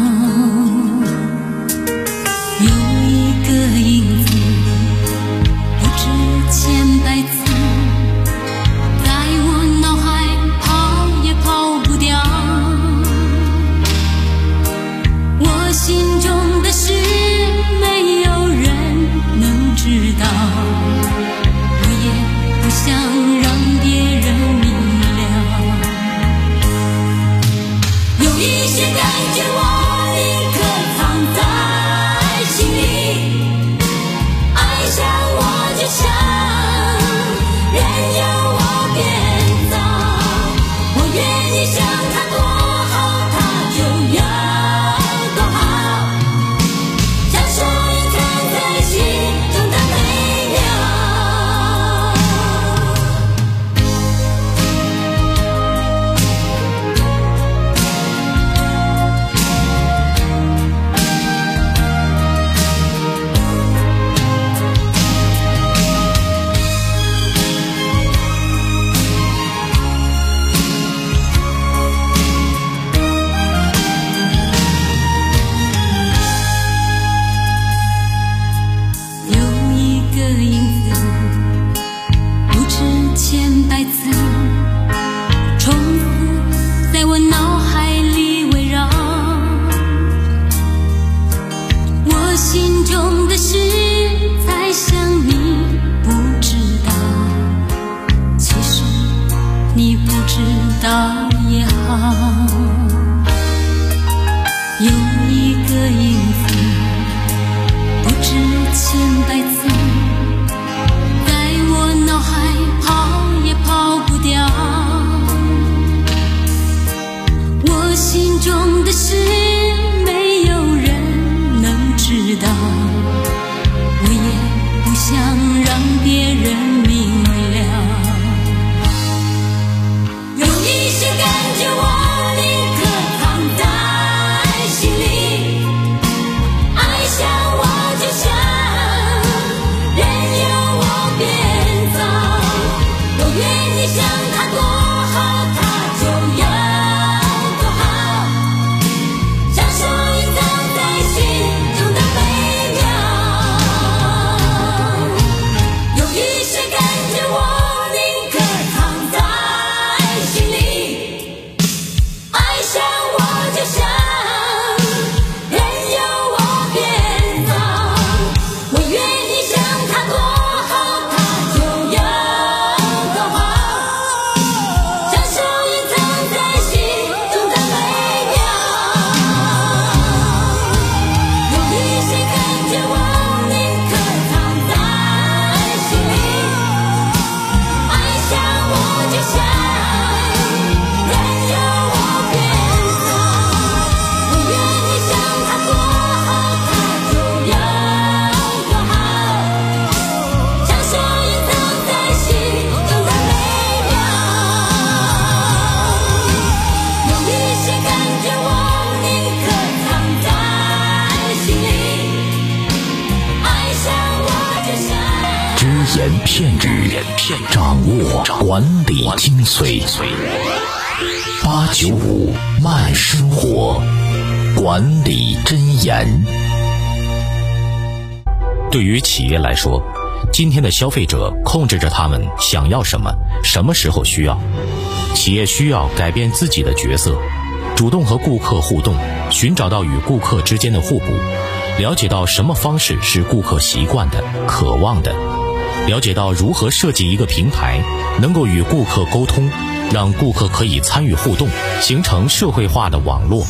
有一个影子，不知千百次，在我脑海跑也跑不掉。我心中的事没有人能知道，我也不想让别人明了。有一些感觉我宁可藏在心里，爱上我就像任由我变造，我愿意像它多好它就要多好，享受隐藏在心中的美妙。有一个影子，不知千百次，重复在我脑海里围绕。我心中的事在想你不知道，其实你不知道也好。有一个影子，不知千百次，在我脑海跑也跑不掉。我心中的事没有人能知道，我也不想让别人明了。有一些感觉我宁可藏在心里，爱上我就像任由我变造，我愿意像它多好它就要多好，享受隐藏在心中的美妙。有一些感觉我宁可藏在心里，爱上我就像任由我变造，我愿意像它多好它就要多好，享受隐藏在心中的美妙。有一些感觉我宁可藏在心里，爱上我就像任由我变造，我愿意像它多好它就要多好，享受隐藏在心中的美妙。有一些感觉我宁可藏在心里，爱上我就像只言片语，掌握管理精髓。八九五慢生活，管理真言。 对于企业来说，今天的消费者控制着他们想要什么，什么时候需要。企业需要改变自己的角色，主动和顾客互动，寻找到与顾客之间的互补，了解到什么方式是顾客习惯的、渴望的，了解到如何设计一个平台，能够与顾客沟通，让顾客可以参与互动，形成社会化的网络。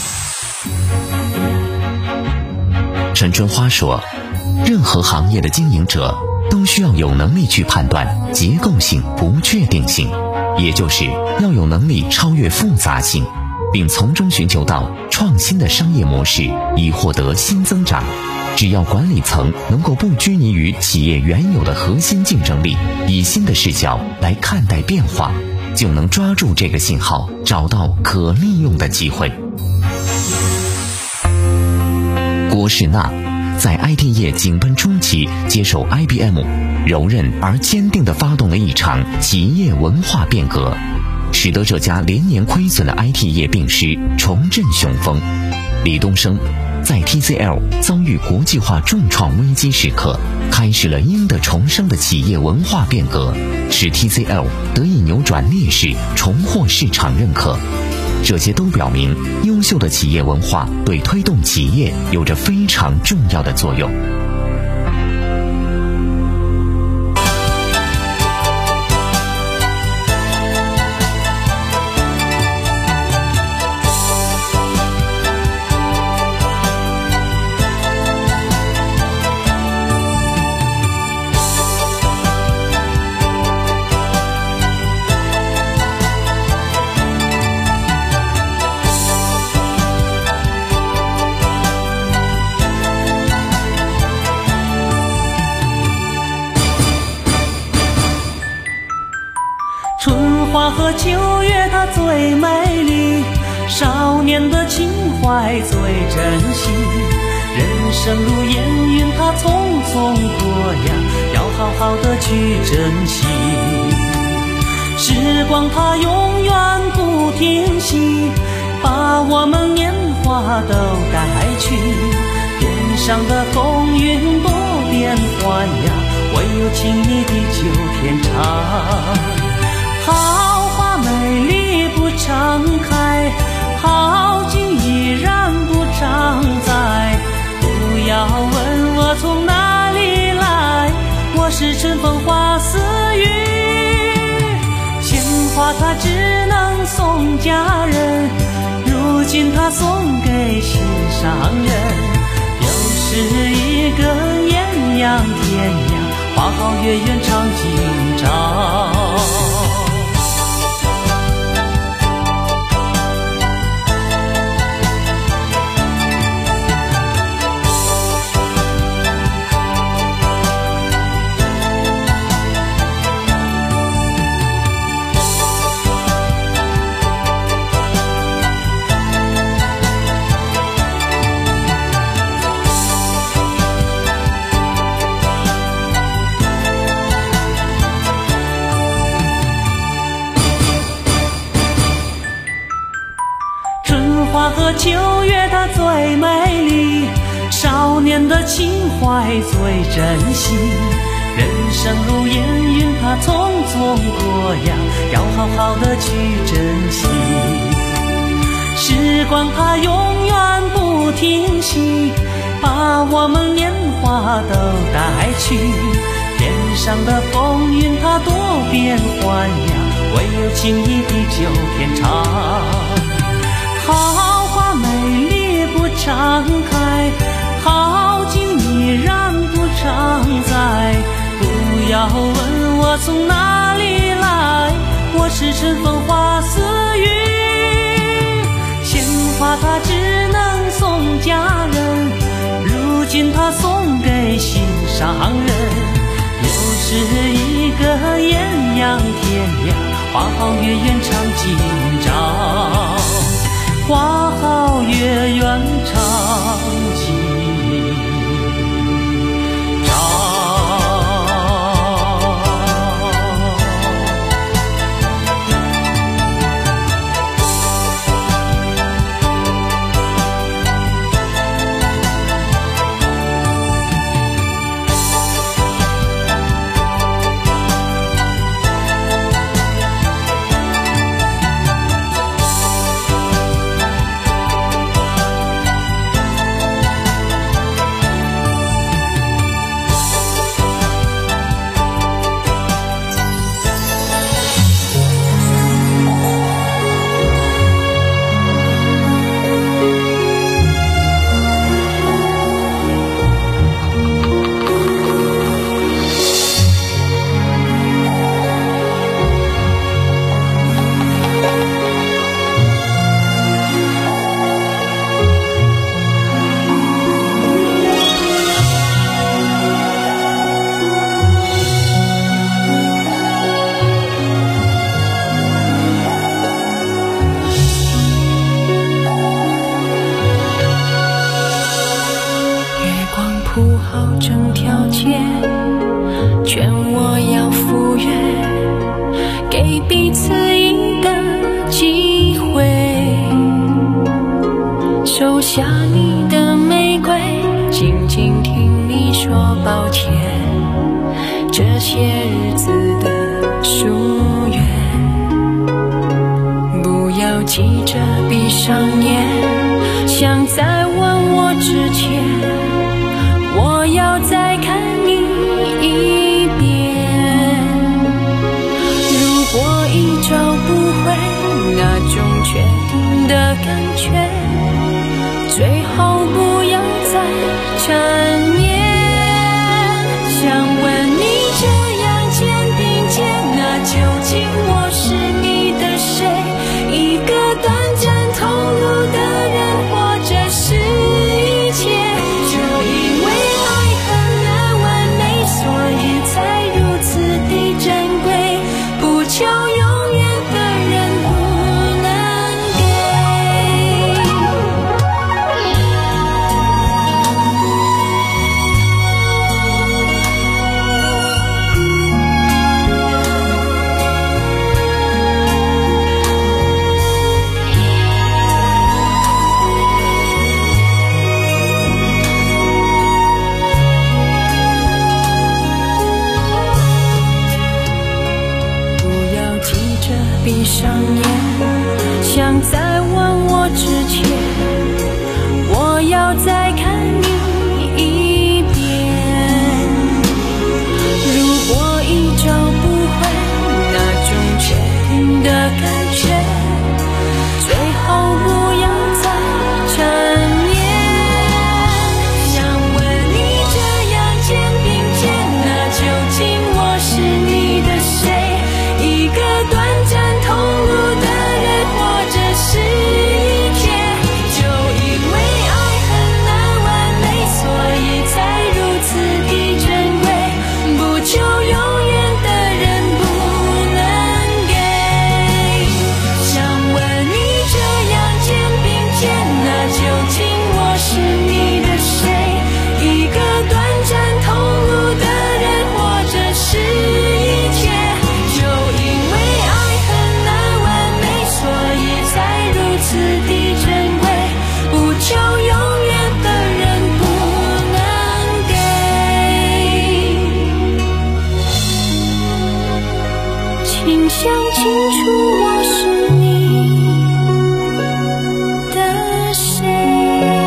陈春花说，任何行业的经营者都需要有能力去判断结构性不确定性，也就是要有能力超越复杂性，并从中寻求到创新的商业模式，以获得新增长。只要管理层能够不拘泥于企业原有的核心竞争力，以新的视角来看待变化，就能抓住这个信号，找到可利用的机会。郭士纳在 I T 业井喷初期接手 I B M， 柔韧而坚定地发动了一场企业文化变革，使得这家连年亏损的 I T 业病狮重振雄风。李东生在 T C L 遭遇国际化重创危机时刻，开始了应得重生的企业文化变革，使 T C L 得以扭转劣势，重获市场认可。这些都表明，优秀的企业文化对推动企业有着非常重要的作用。 和九月它最美丽，少年的情怀最珍惜。人生如烟云，它匆匆过呀，要好好的去珍惜。时光它永远不停息，把我们年华都带去。天上的风云多变幻呀，唯有情谊地久天长。好花美丽不常开，好景依然不常在。不要问我从哪里来，我是春风花似雨。鲜花它只能送佳人，如今它送给心上人。又是一个艳阳天涯，花好月圆长今朝。和九月它最美丽，少年的情怀最珍惜。人生如烟云，它匆匆过呀，要好好的去珍惜。时光它永远不停息，把我们年华都带去。天上的风云它多变幻呀，唯有情谊地久天长。好花美丽不常开，好景依然不常在。不要问我从哪里来，我是春风花似雨。鲜花它只能送佳人，如今它送给心上人。又是一个艳阳天涯，花好月圆长今朝。花好月圆长今朝。 下你的玫瑰，静静听你说抱歉，这些日子的疏远。不要急着闭上眼，想在问我之前，我要再看你一遍。如果一找不回那种确定的感觉，最后不要再缠绵。想问你这样肩并肩，那究竟我是你的谁？一个短暂投入的人，或者是一切？就因为爱很难完美，所以才如此的珍贵，不求永远的人不能给。闭上眼，想在问我之前，我要再看你一遍。如果一找不回那种确定的感觉，最后不要再缠绵。想问你这样肩并肩，那究竟我是你的谁？一个短暂投入的人，或者是一切？就因为爱很难完美，所以才如此的珍贵，不求永远的人不能给。想问你这样肩并肩，那究竟我是你的谁？一个短暂投入的人，或者是一切？就因为爱很难完美，所以才如此的珍贵，不求永远的人不能给。请想清楚，我是你的谁？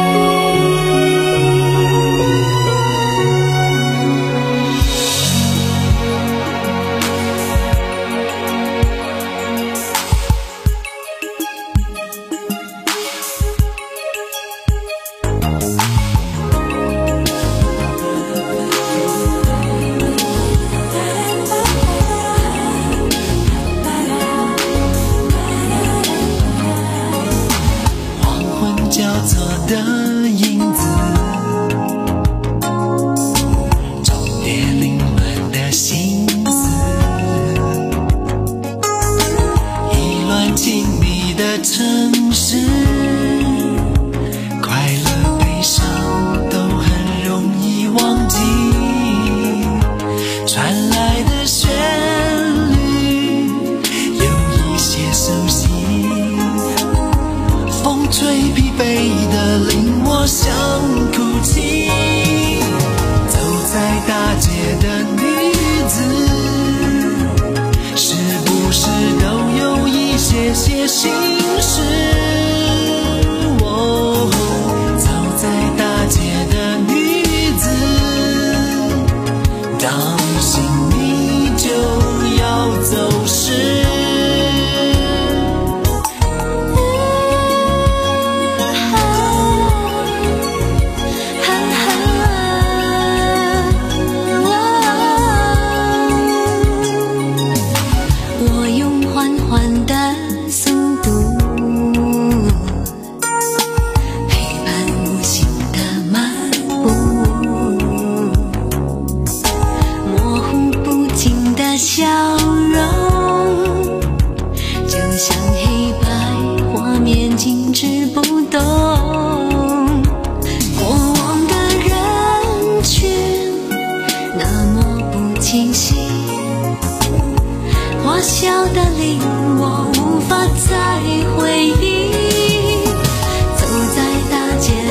些心事，哦，走在大街的女子，当心你就要走时。 笑容就像黑白画面静止不动，过往的人群那么不清晰，花笑的令我无法再回忆，走在大街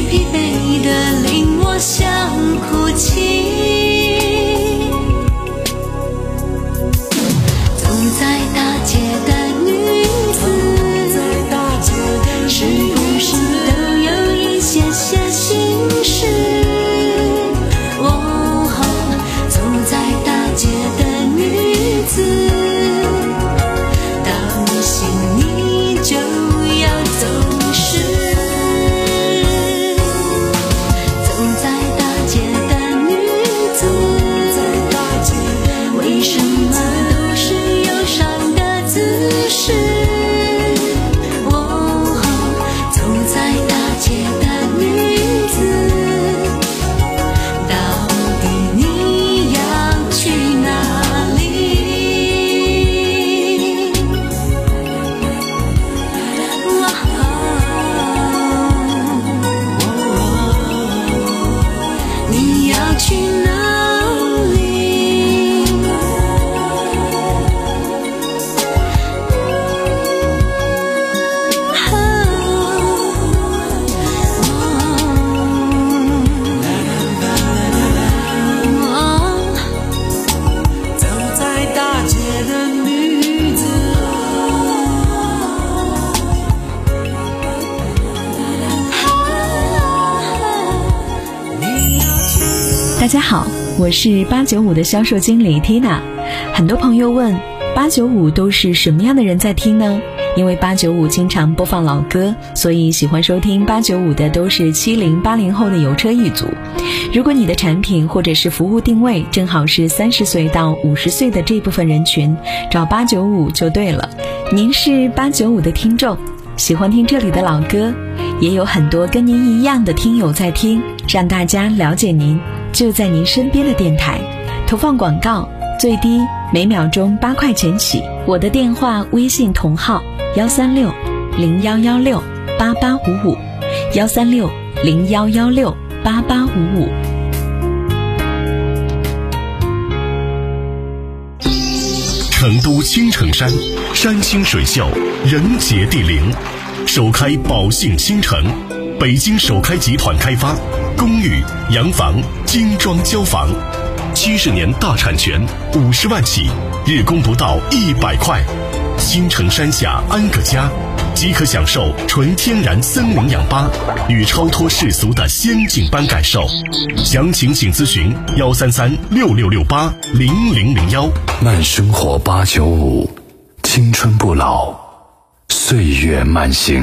疲惫的令我想哭泣。走在大街的女子，是不是都有一些些心事？哦，走在大街的女子，当心你就要走失。走在大街的女子，为什么都是忧伤的姿势？哦，走在大街的女子，到底你要去哪里？你要去哪里？ 走在大街的女子， 大家好，我是八九五的销售经理 Tina。 很多朋友问八九五都是什么样的人在听呢？因为八九五经常播放老歌，所以喜欢收听八九五的都是七零八零后的油车一族。如果你的产品或者是服务定位正好是三十岁到五十岁的这部分人群，找八九五就对了。您是八九五的听众，喜欢听这里的老歌，也有很多跟您一样的听友在听，让大家了解您，就在您身边的电台。投放广告最低每秒钟八块钱起。我的电话微信同号幺三六零幺幺六八八五五，幺三六零幺幺六八八五五。 成都青城山，山清水秀，人杰地灵，首开宝兴新城，北京首开集团开发，公寓、洋房、精装交房，七十年大产权，五十万起，日供不到一百块。新城山下安个家，即可享受纯天然森林氧吧与超脱世俗的仙境般感受。详情请咨询幺三三六六六八零零零幺。 慢生活八九五，青春不老，岁月慢行。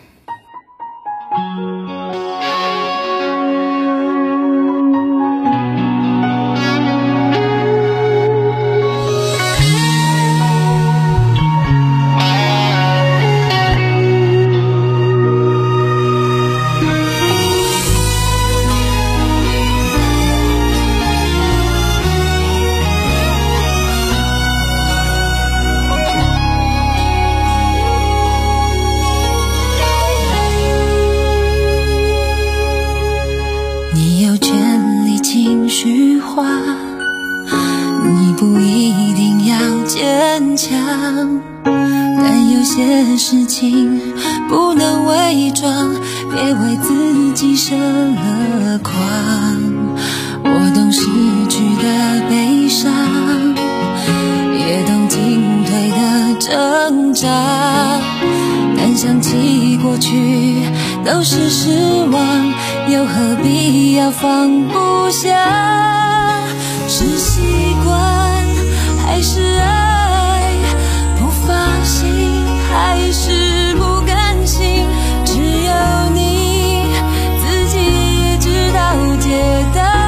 你不一定要坚强，但有些事情不能伪装，别为自己设了框。我懂失去的悲伤，也懂进退的挣扎，但想起过去都是失望，又何必要放不下？是习惯还是爱，不放心还是不甘心，只有你自己知道解答。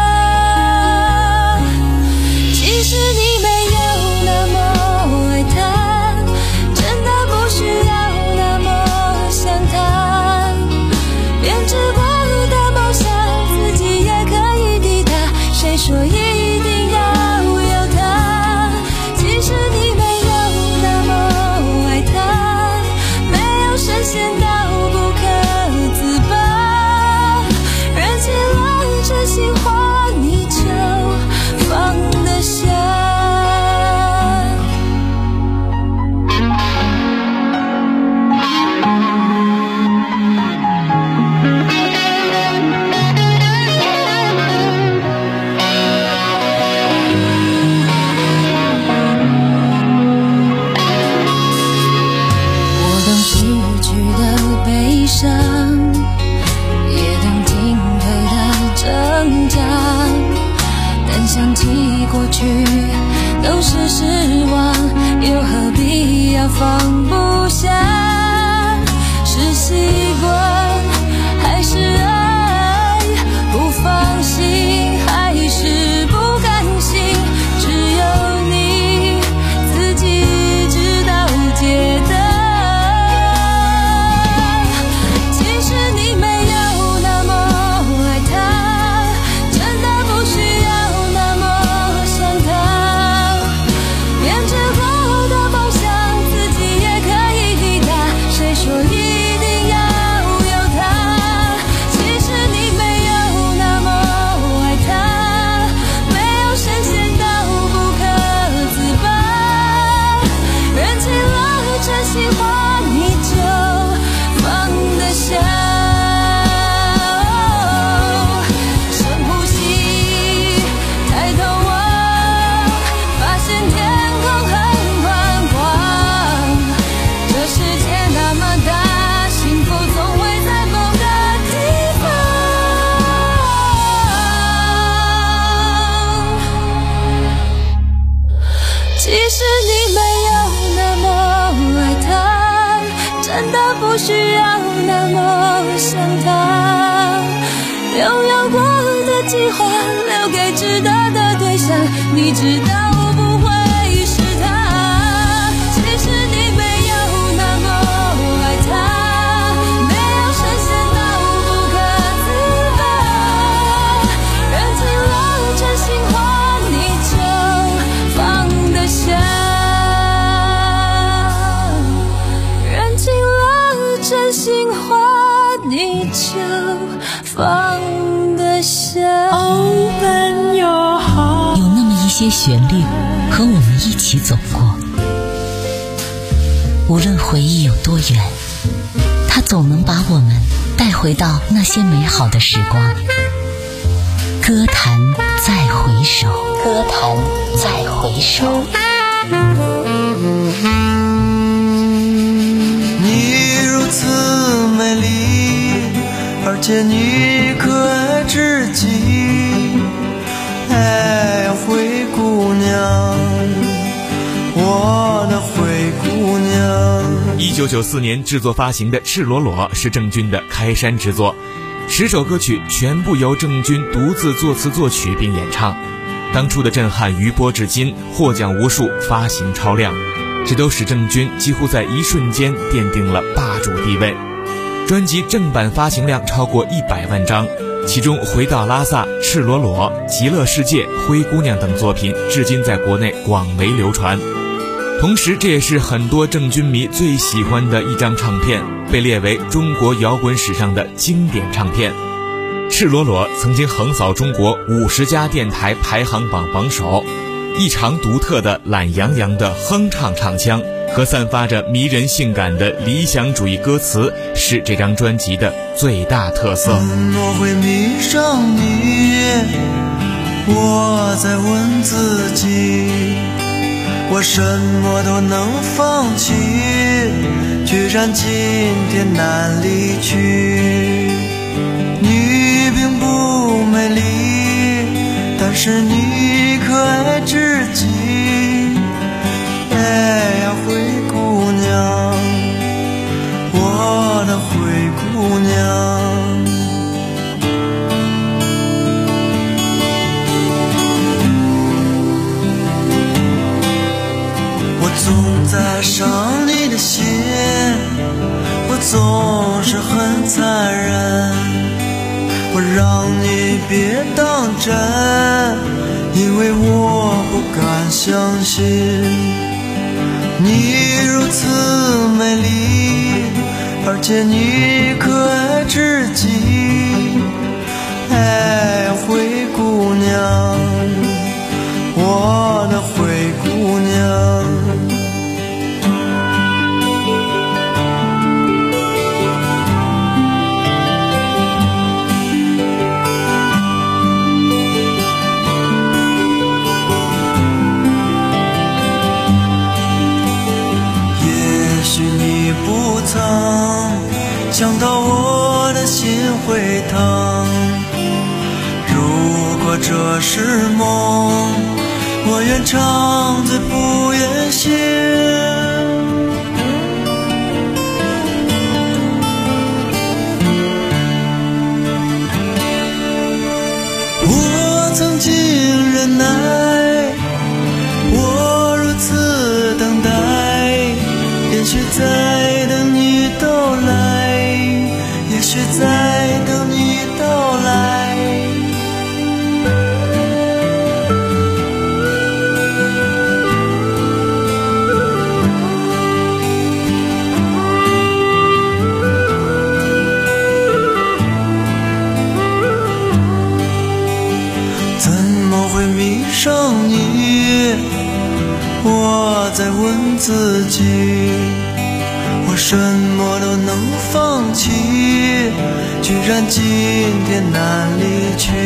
其实你没有那么爱他，真的不需要那么想他，编织过的梦想自己也可以抵达，谁说一定要有放不下，是习惯还是爱？不放心还是不甘心？只有你自己知道解答。其实你没有那么爱他，真的不需要那么想他。编织过的梦想自己也可以抵达，谁说一定要有他？其实你没有那么爱他，没有深陷到不可自拔。认清了真心话，你就放得下。深呼吸，抬头望，发现天空很宽广。这世界那么大，幸福总会在某个地方。其实你没有那么爱他，真的不需要那么想他。流浪过的计划留给值得的对象，你知道不会是他。其实你没有那么爱他，没有深陷到不可自拔。认清了真心话，你就放得下。认清了真心话，你就放得下。 Open your heart。有那么一些旋律和我们一起走过，无论回忆有多远，它总能把我们带回到那些美好的时光。歌坛再回首，歌坛再回首。 你如此美丽，而且你可爱至极。哎呀，灰姑娘，我的灰姑娘。 一九九四年制作发行的《赤裸裸》是郑钧的开山之作，十首歌曲全部由郑钧独自作词作曲并演唱。当初的震撼余波至今，获奖无数，发行超量，这都使郑钧几乎在一瞬间奠定了霸主地位。专辑正版发行量超过一百万张，其中《回到拉萨》、《赤裸裸》、《极乐世界》、《灰姑娘》等作品至今在国内广为流传。同时这也是很多郑钧迷最喜欢的一张唱片，被列为中国摇滚史上的经典唱片。赤裸裸曾经横扫中国五十家电台排行榜榜首，异常独特的懒洋洋的哼唱唱腔和散发着迷人性感的理想主义歌词是这张专辑的最大特色。 我会迷上你，我在问自己，我什么都能放弃，居然今天难离去。你并不美丽，但是你可爱至极。哎呀，灰姑娘，我的灰姑娘。我总在伤你的心，我总是很残忍，我让你别当真，因为我不敢相信。你如此美丽，而且你可爱至极。哎呀，灰姑娘，我的灰姑娘。想到我的心会疼，如果这是梦，我愿长醉不愿醒。 在等你到来。怎么会迷上你？我在问自己，我什么都能放弃，居然今天难离去。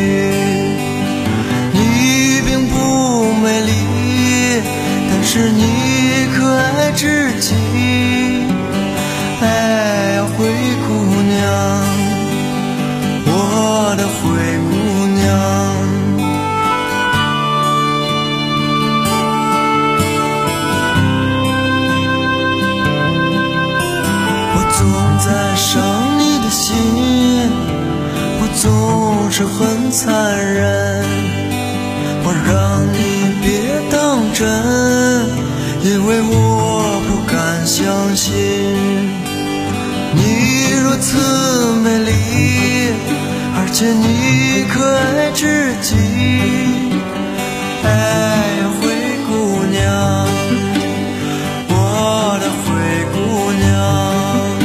你并不美丽，但是你可爱至极。哎呀，灰姑娘，我的灰姑娘。总在伤你的心，我总是很残忍，我让你别当真，因为我不敢相信你如此美丽，而且你可爱至极。哎呀，灰姑娘，我的灰姑娘。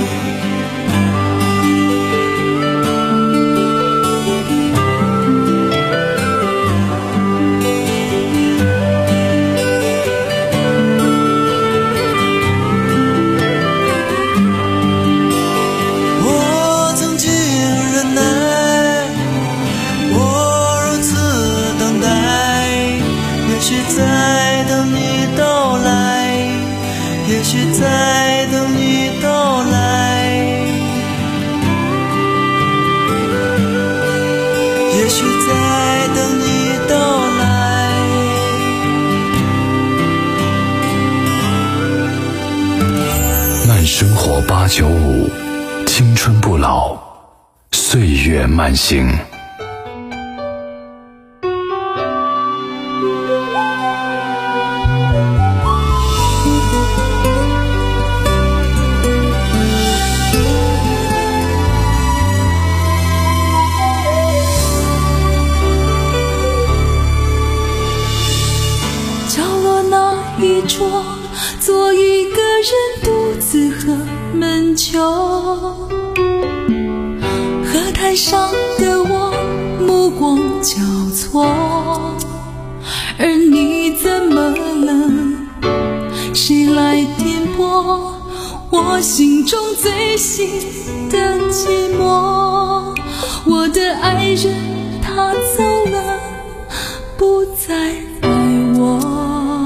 在等你到来，也许在等你到来，也许在等你到来。 慢生活八九五，青春不老，岁月慢行。 做一个人独自喝闷酒，河滩上的我目光交错，而你怎么了？谁来点拨我心中最细的寂寞？我的爱人他走了，不再爱我。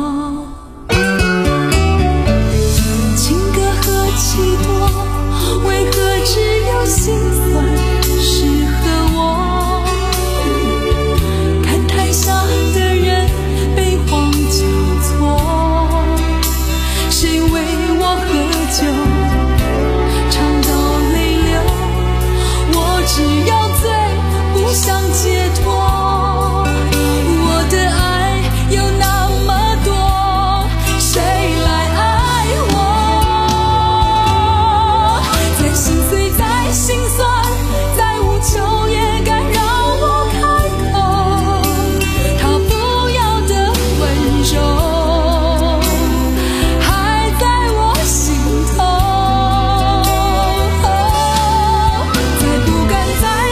几多，为何只有心酸适合我？看台上的人悲欢交错，谁为我喝酒，唱到泪流？我只要醉，不想解脱。我的爱有那么多，谁来爱我？心酸，再无求也敢让我开口。他不要的温柔，还在我心头。再不敢再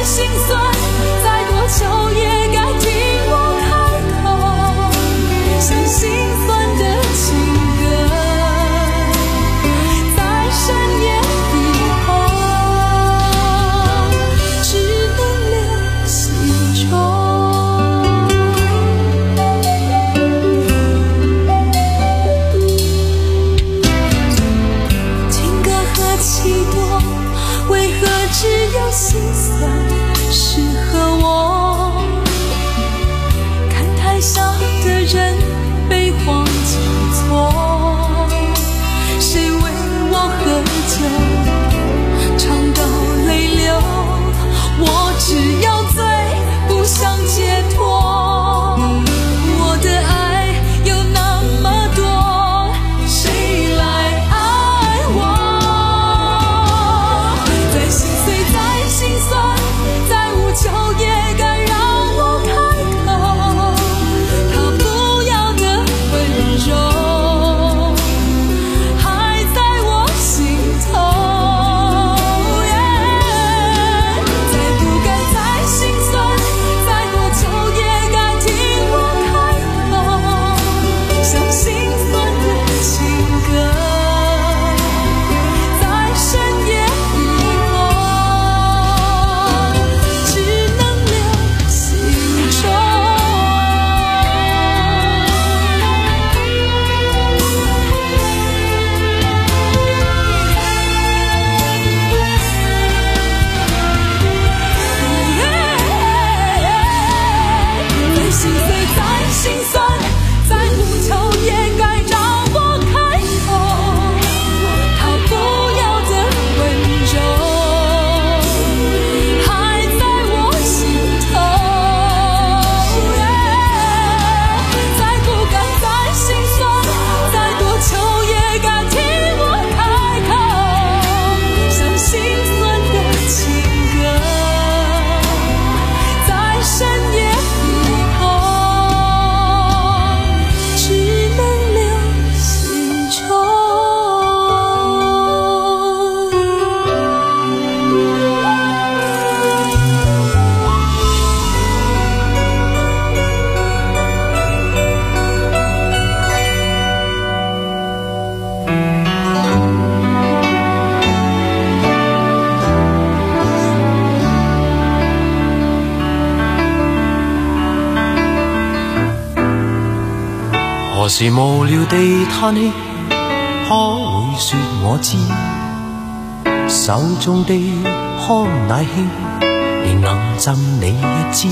何時無聊地嘆氣，可會說我知？手中的康乃馨，仍能贈你一支。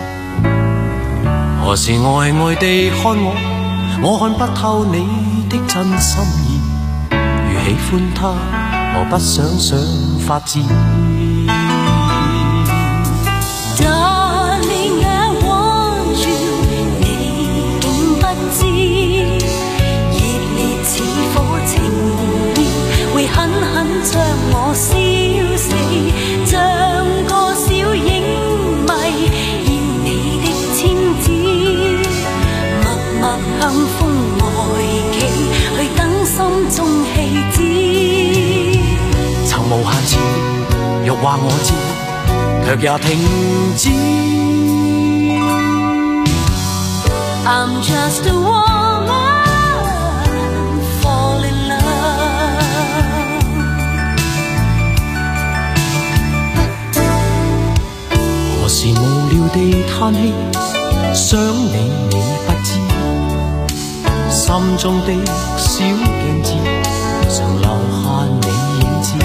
何時呆呆地看我，我看不透你的真心意。如喜歡他，何不想想法子？ 狠狠將我燒死，像個小影迷，現你的千指，默默向風外企，去等心中氣止。 曾無限次欲話我知，卻也停止。 I'm just a woman。 何時無聊地嘆氣，想你你不知，心中的小鏡子常留下你影子。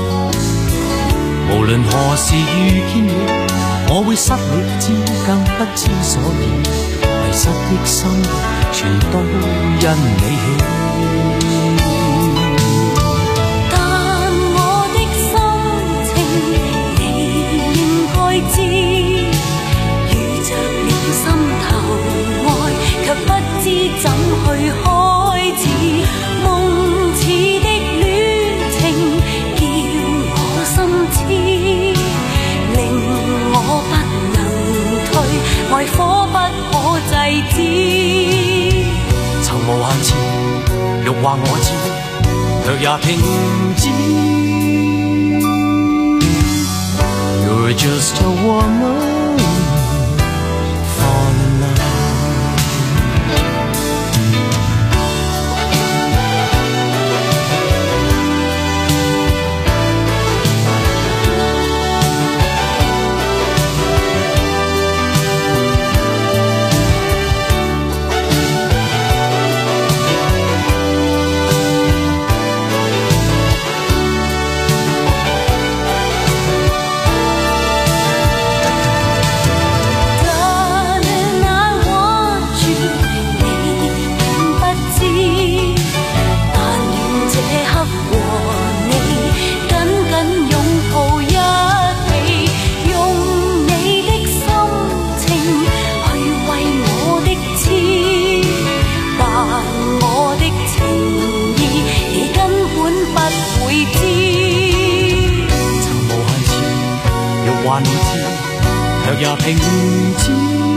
無論何時遇見你，我會失理智，更不知所以，迷失的心全都因你起。 但我的心情你應該知。不知怎去開始，夢似的戀情叫我心痴，令我不能退，愛火不可制止。 曾無限次欲話我知，卻也停止。You're just a woman。話你知，卻也停止。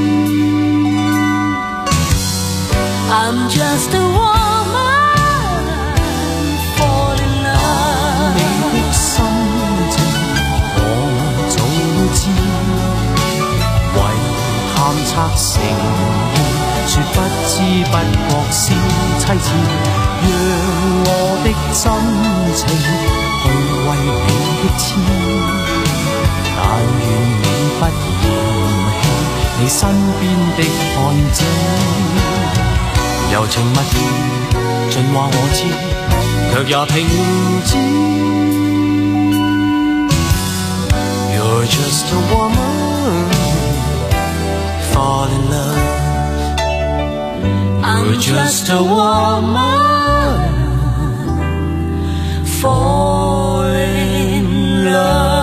I'm just a woman fall in love。 你的心情我早知，為探測成意，說不知不覺是妻子，讓我的真情去為你的痴。但願你不嫌棄你身邊的漢子，柔情蜜意盡話我知，卻也停止。You're just a woman fall in love。 You're just a woman fall in love。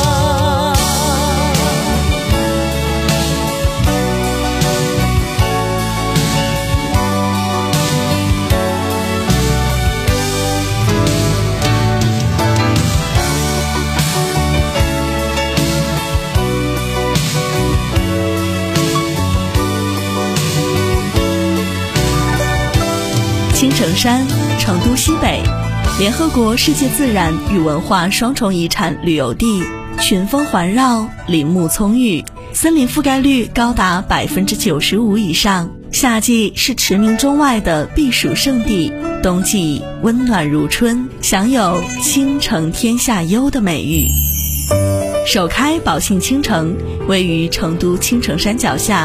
青城山，成都西北，联合国世界自然与文化双重遗产旅游地，群峰环绕，林木葱郁，森林覆盖率高达百分之九十五以上。夏季是驰名中外的避暑胜地，冬季温暖如春，享有青城天下优的美誉。首开宝信青城位于成都青城山脚下，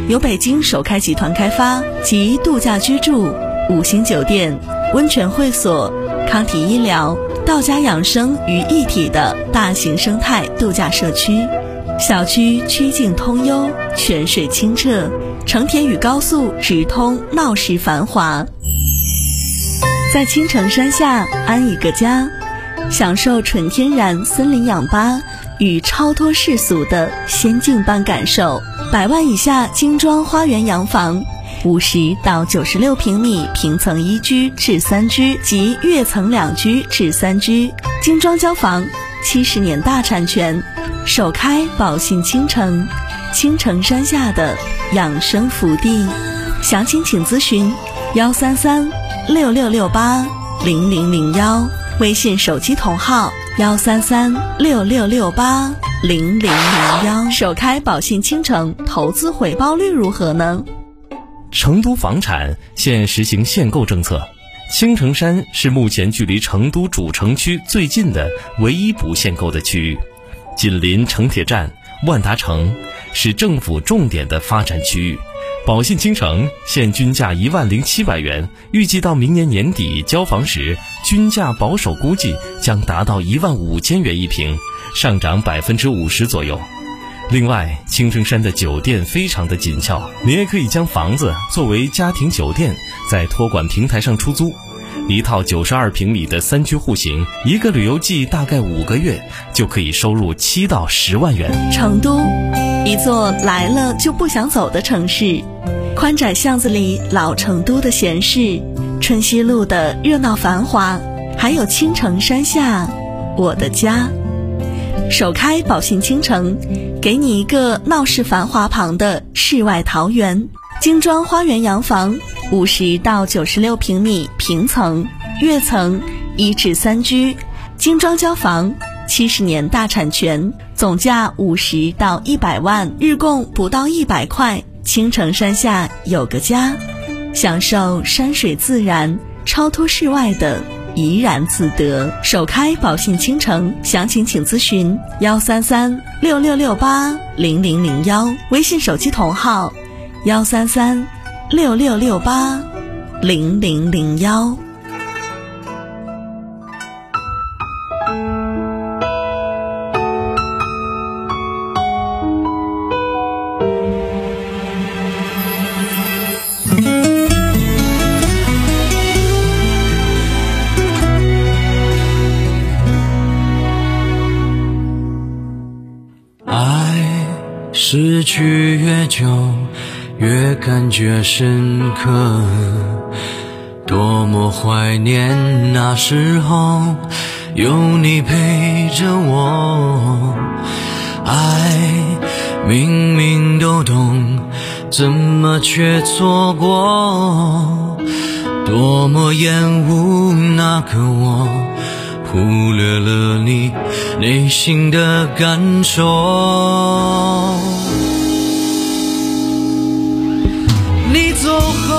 由北京首开集团开发，集度假居住、五星酒店、温泉会所、康体医疗、道家养生于一体的大型生态度假社区。小区曲径通幽，泉水清澈，城铁与高速直通，闹市繁华。在青城山下安一个家，享受纯天然森林氧吧与超脱世俗的仙境般感受。百万以下精装花园洋房，五十到九十六平米平层一居至三居及跃层两居至三居，精装交房，七十年大产权，首开宝信青城，青城山下的养生福地。详情请咨询幺三三六六六八零零零幺，微信手机同号幺三三六六六八零零零幺。首开宝信青城，投资回报率如何呢？ 成都房产现实行限购政策，青城山是目前距离成都主城区最近的唯一不限购的区域，紧邻城铁站、万达城，是政府重点的发展区域。宝信青城现均价一万零七百元，预计到明年年底交房时，均价保守估计将达到一万五千元一平，上涨百分之五十左右。另外，青城山的酒店非常的紧俏，你也可以将房子作为家庭酒店，在托管平台上出租。一套九十二平米的三居户型，一个旅游季大概五个月就可以收入七到十万元。 成都，一座来了就不想走的城市。宽窄巷子里老成都的闲适，春熙路的热闹繁华，还有青城山下我的家。首开宝信青城，给你一个闹市繁华旁的世外桃源。精装花园洋房，五十到九十六平米平层、跃层一至三居，精装交房，七十年大产权，总价五十到一百万，日供不到一百块。青城山下有个家，享受山水自然，超脱世外的怡然自得。首开宝信青城，详情请咨询幺三三六六六八零零零幺，微信手机同号幺三三六六六八零零零幺。 失去越久，越感觉深刻，多么怀念那时候有你陪着我。爱明明都懂，怎么却错过？多么厌恶那个我，忽略了你内心的感受。你走后，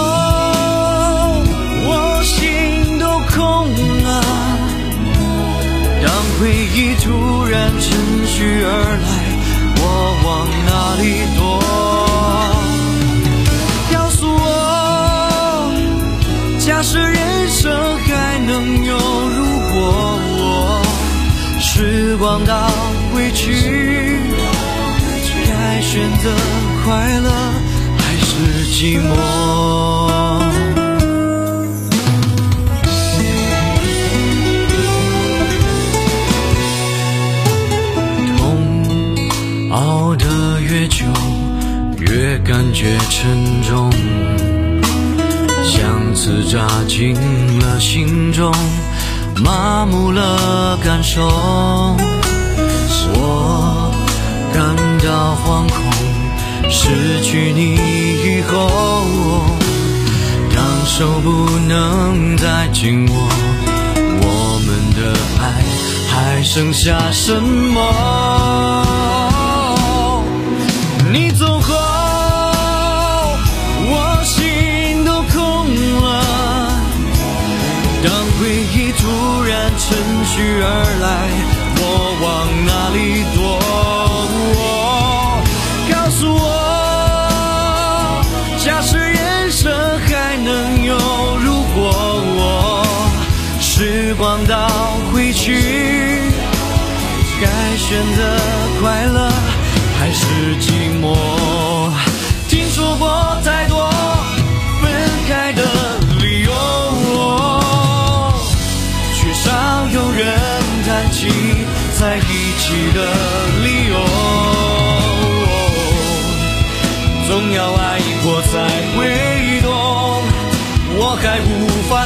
我心都空了。当回忆突然趁虚而来，我往哪里躲？告诉我，假设人生还能有如果，时光倒回去，该选择快乐还是寂寞？痛熬得越久，越感觉沉重，像刺扎进了心中，麻木了感受。我感到惶恐，失去你以后，当手不能再紧握，我们的爱还剩下什么？你走后，我心都空了。当回忆突然趁虚而来，我往哪里躲？告诉我， 总要爱过才会懂，我还无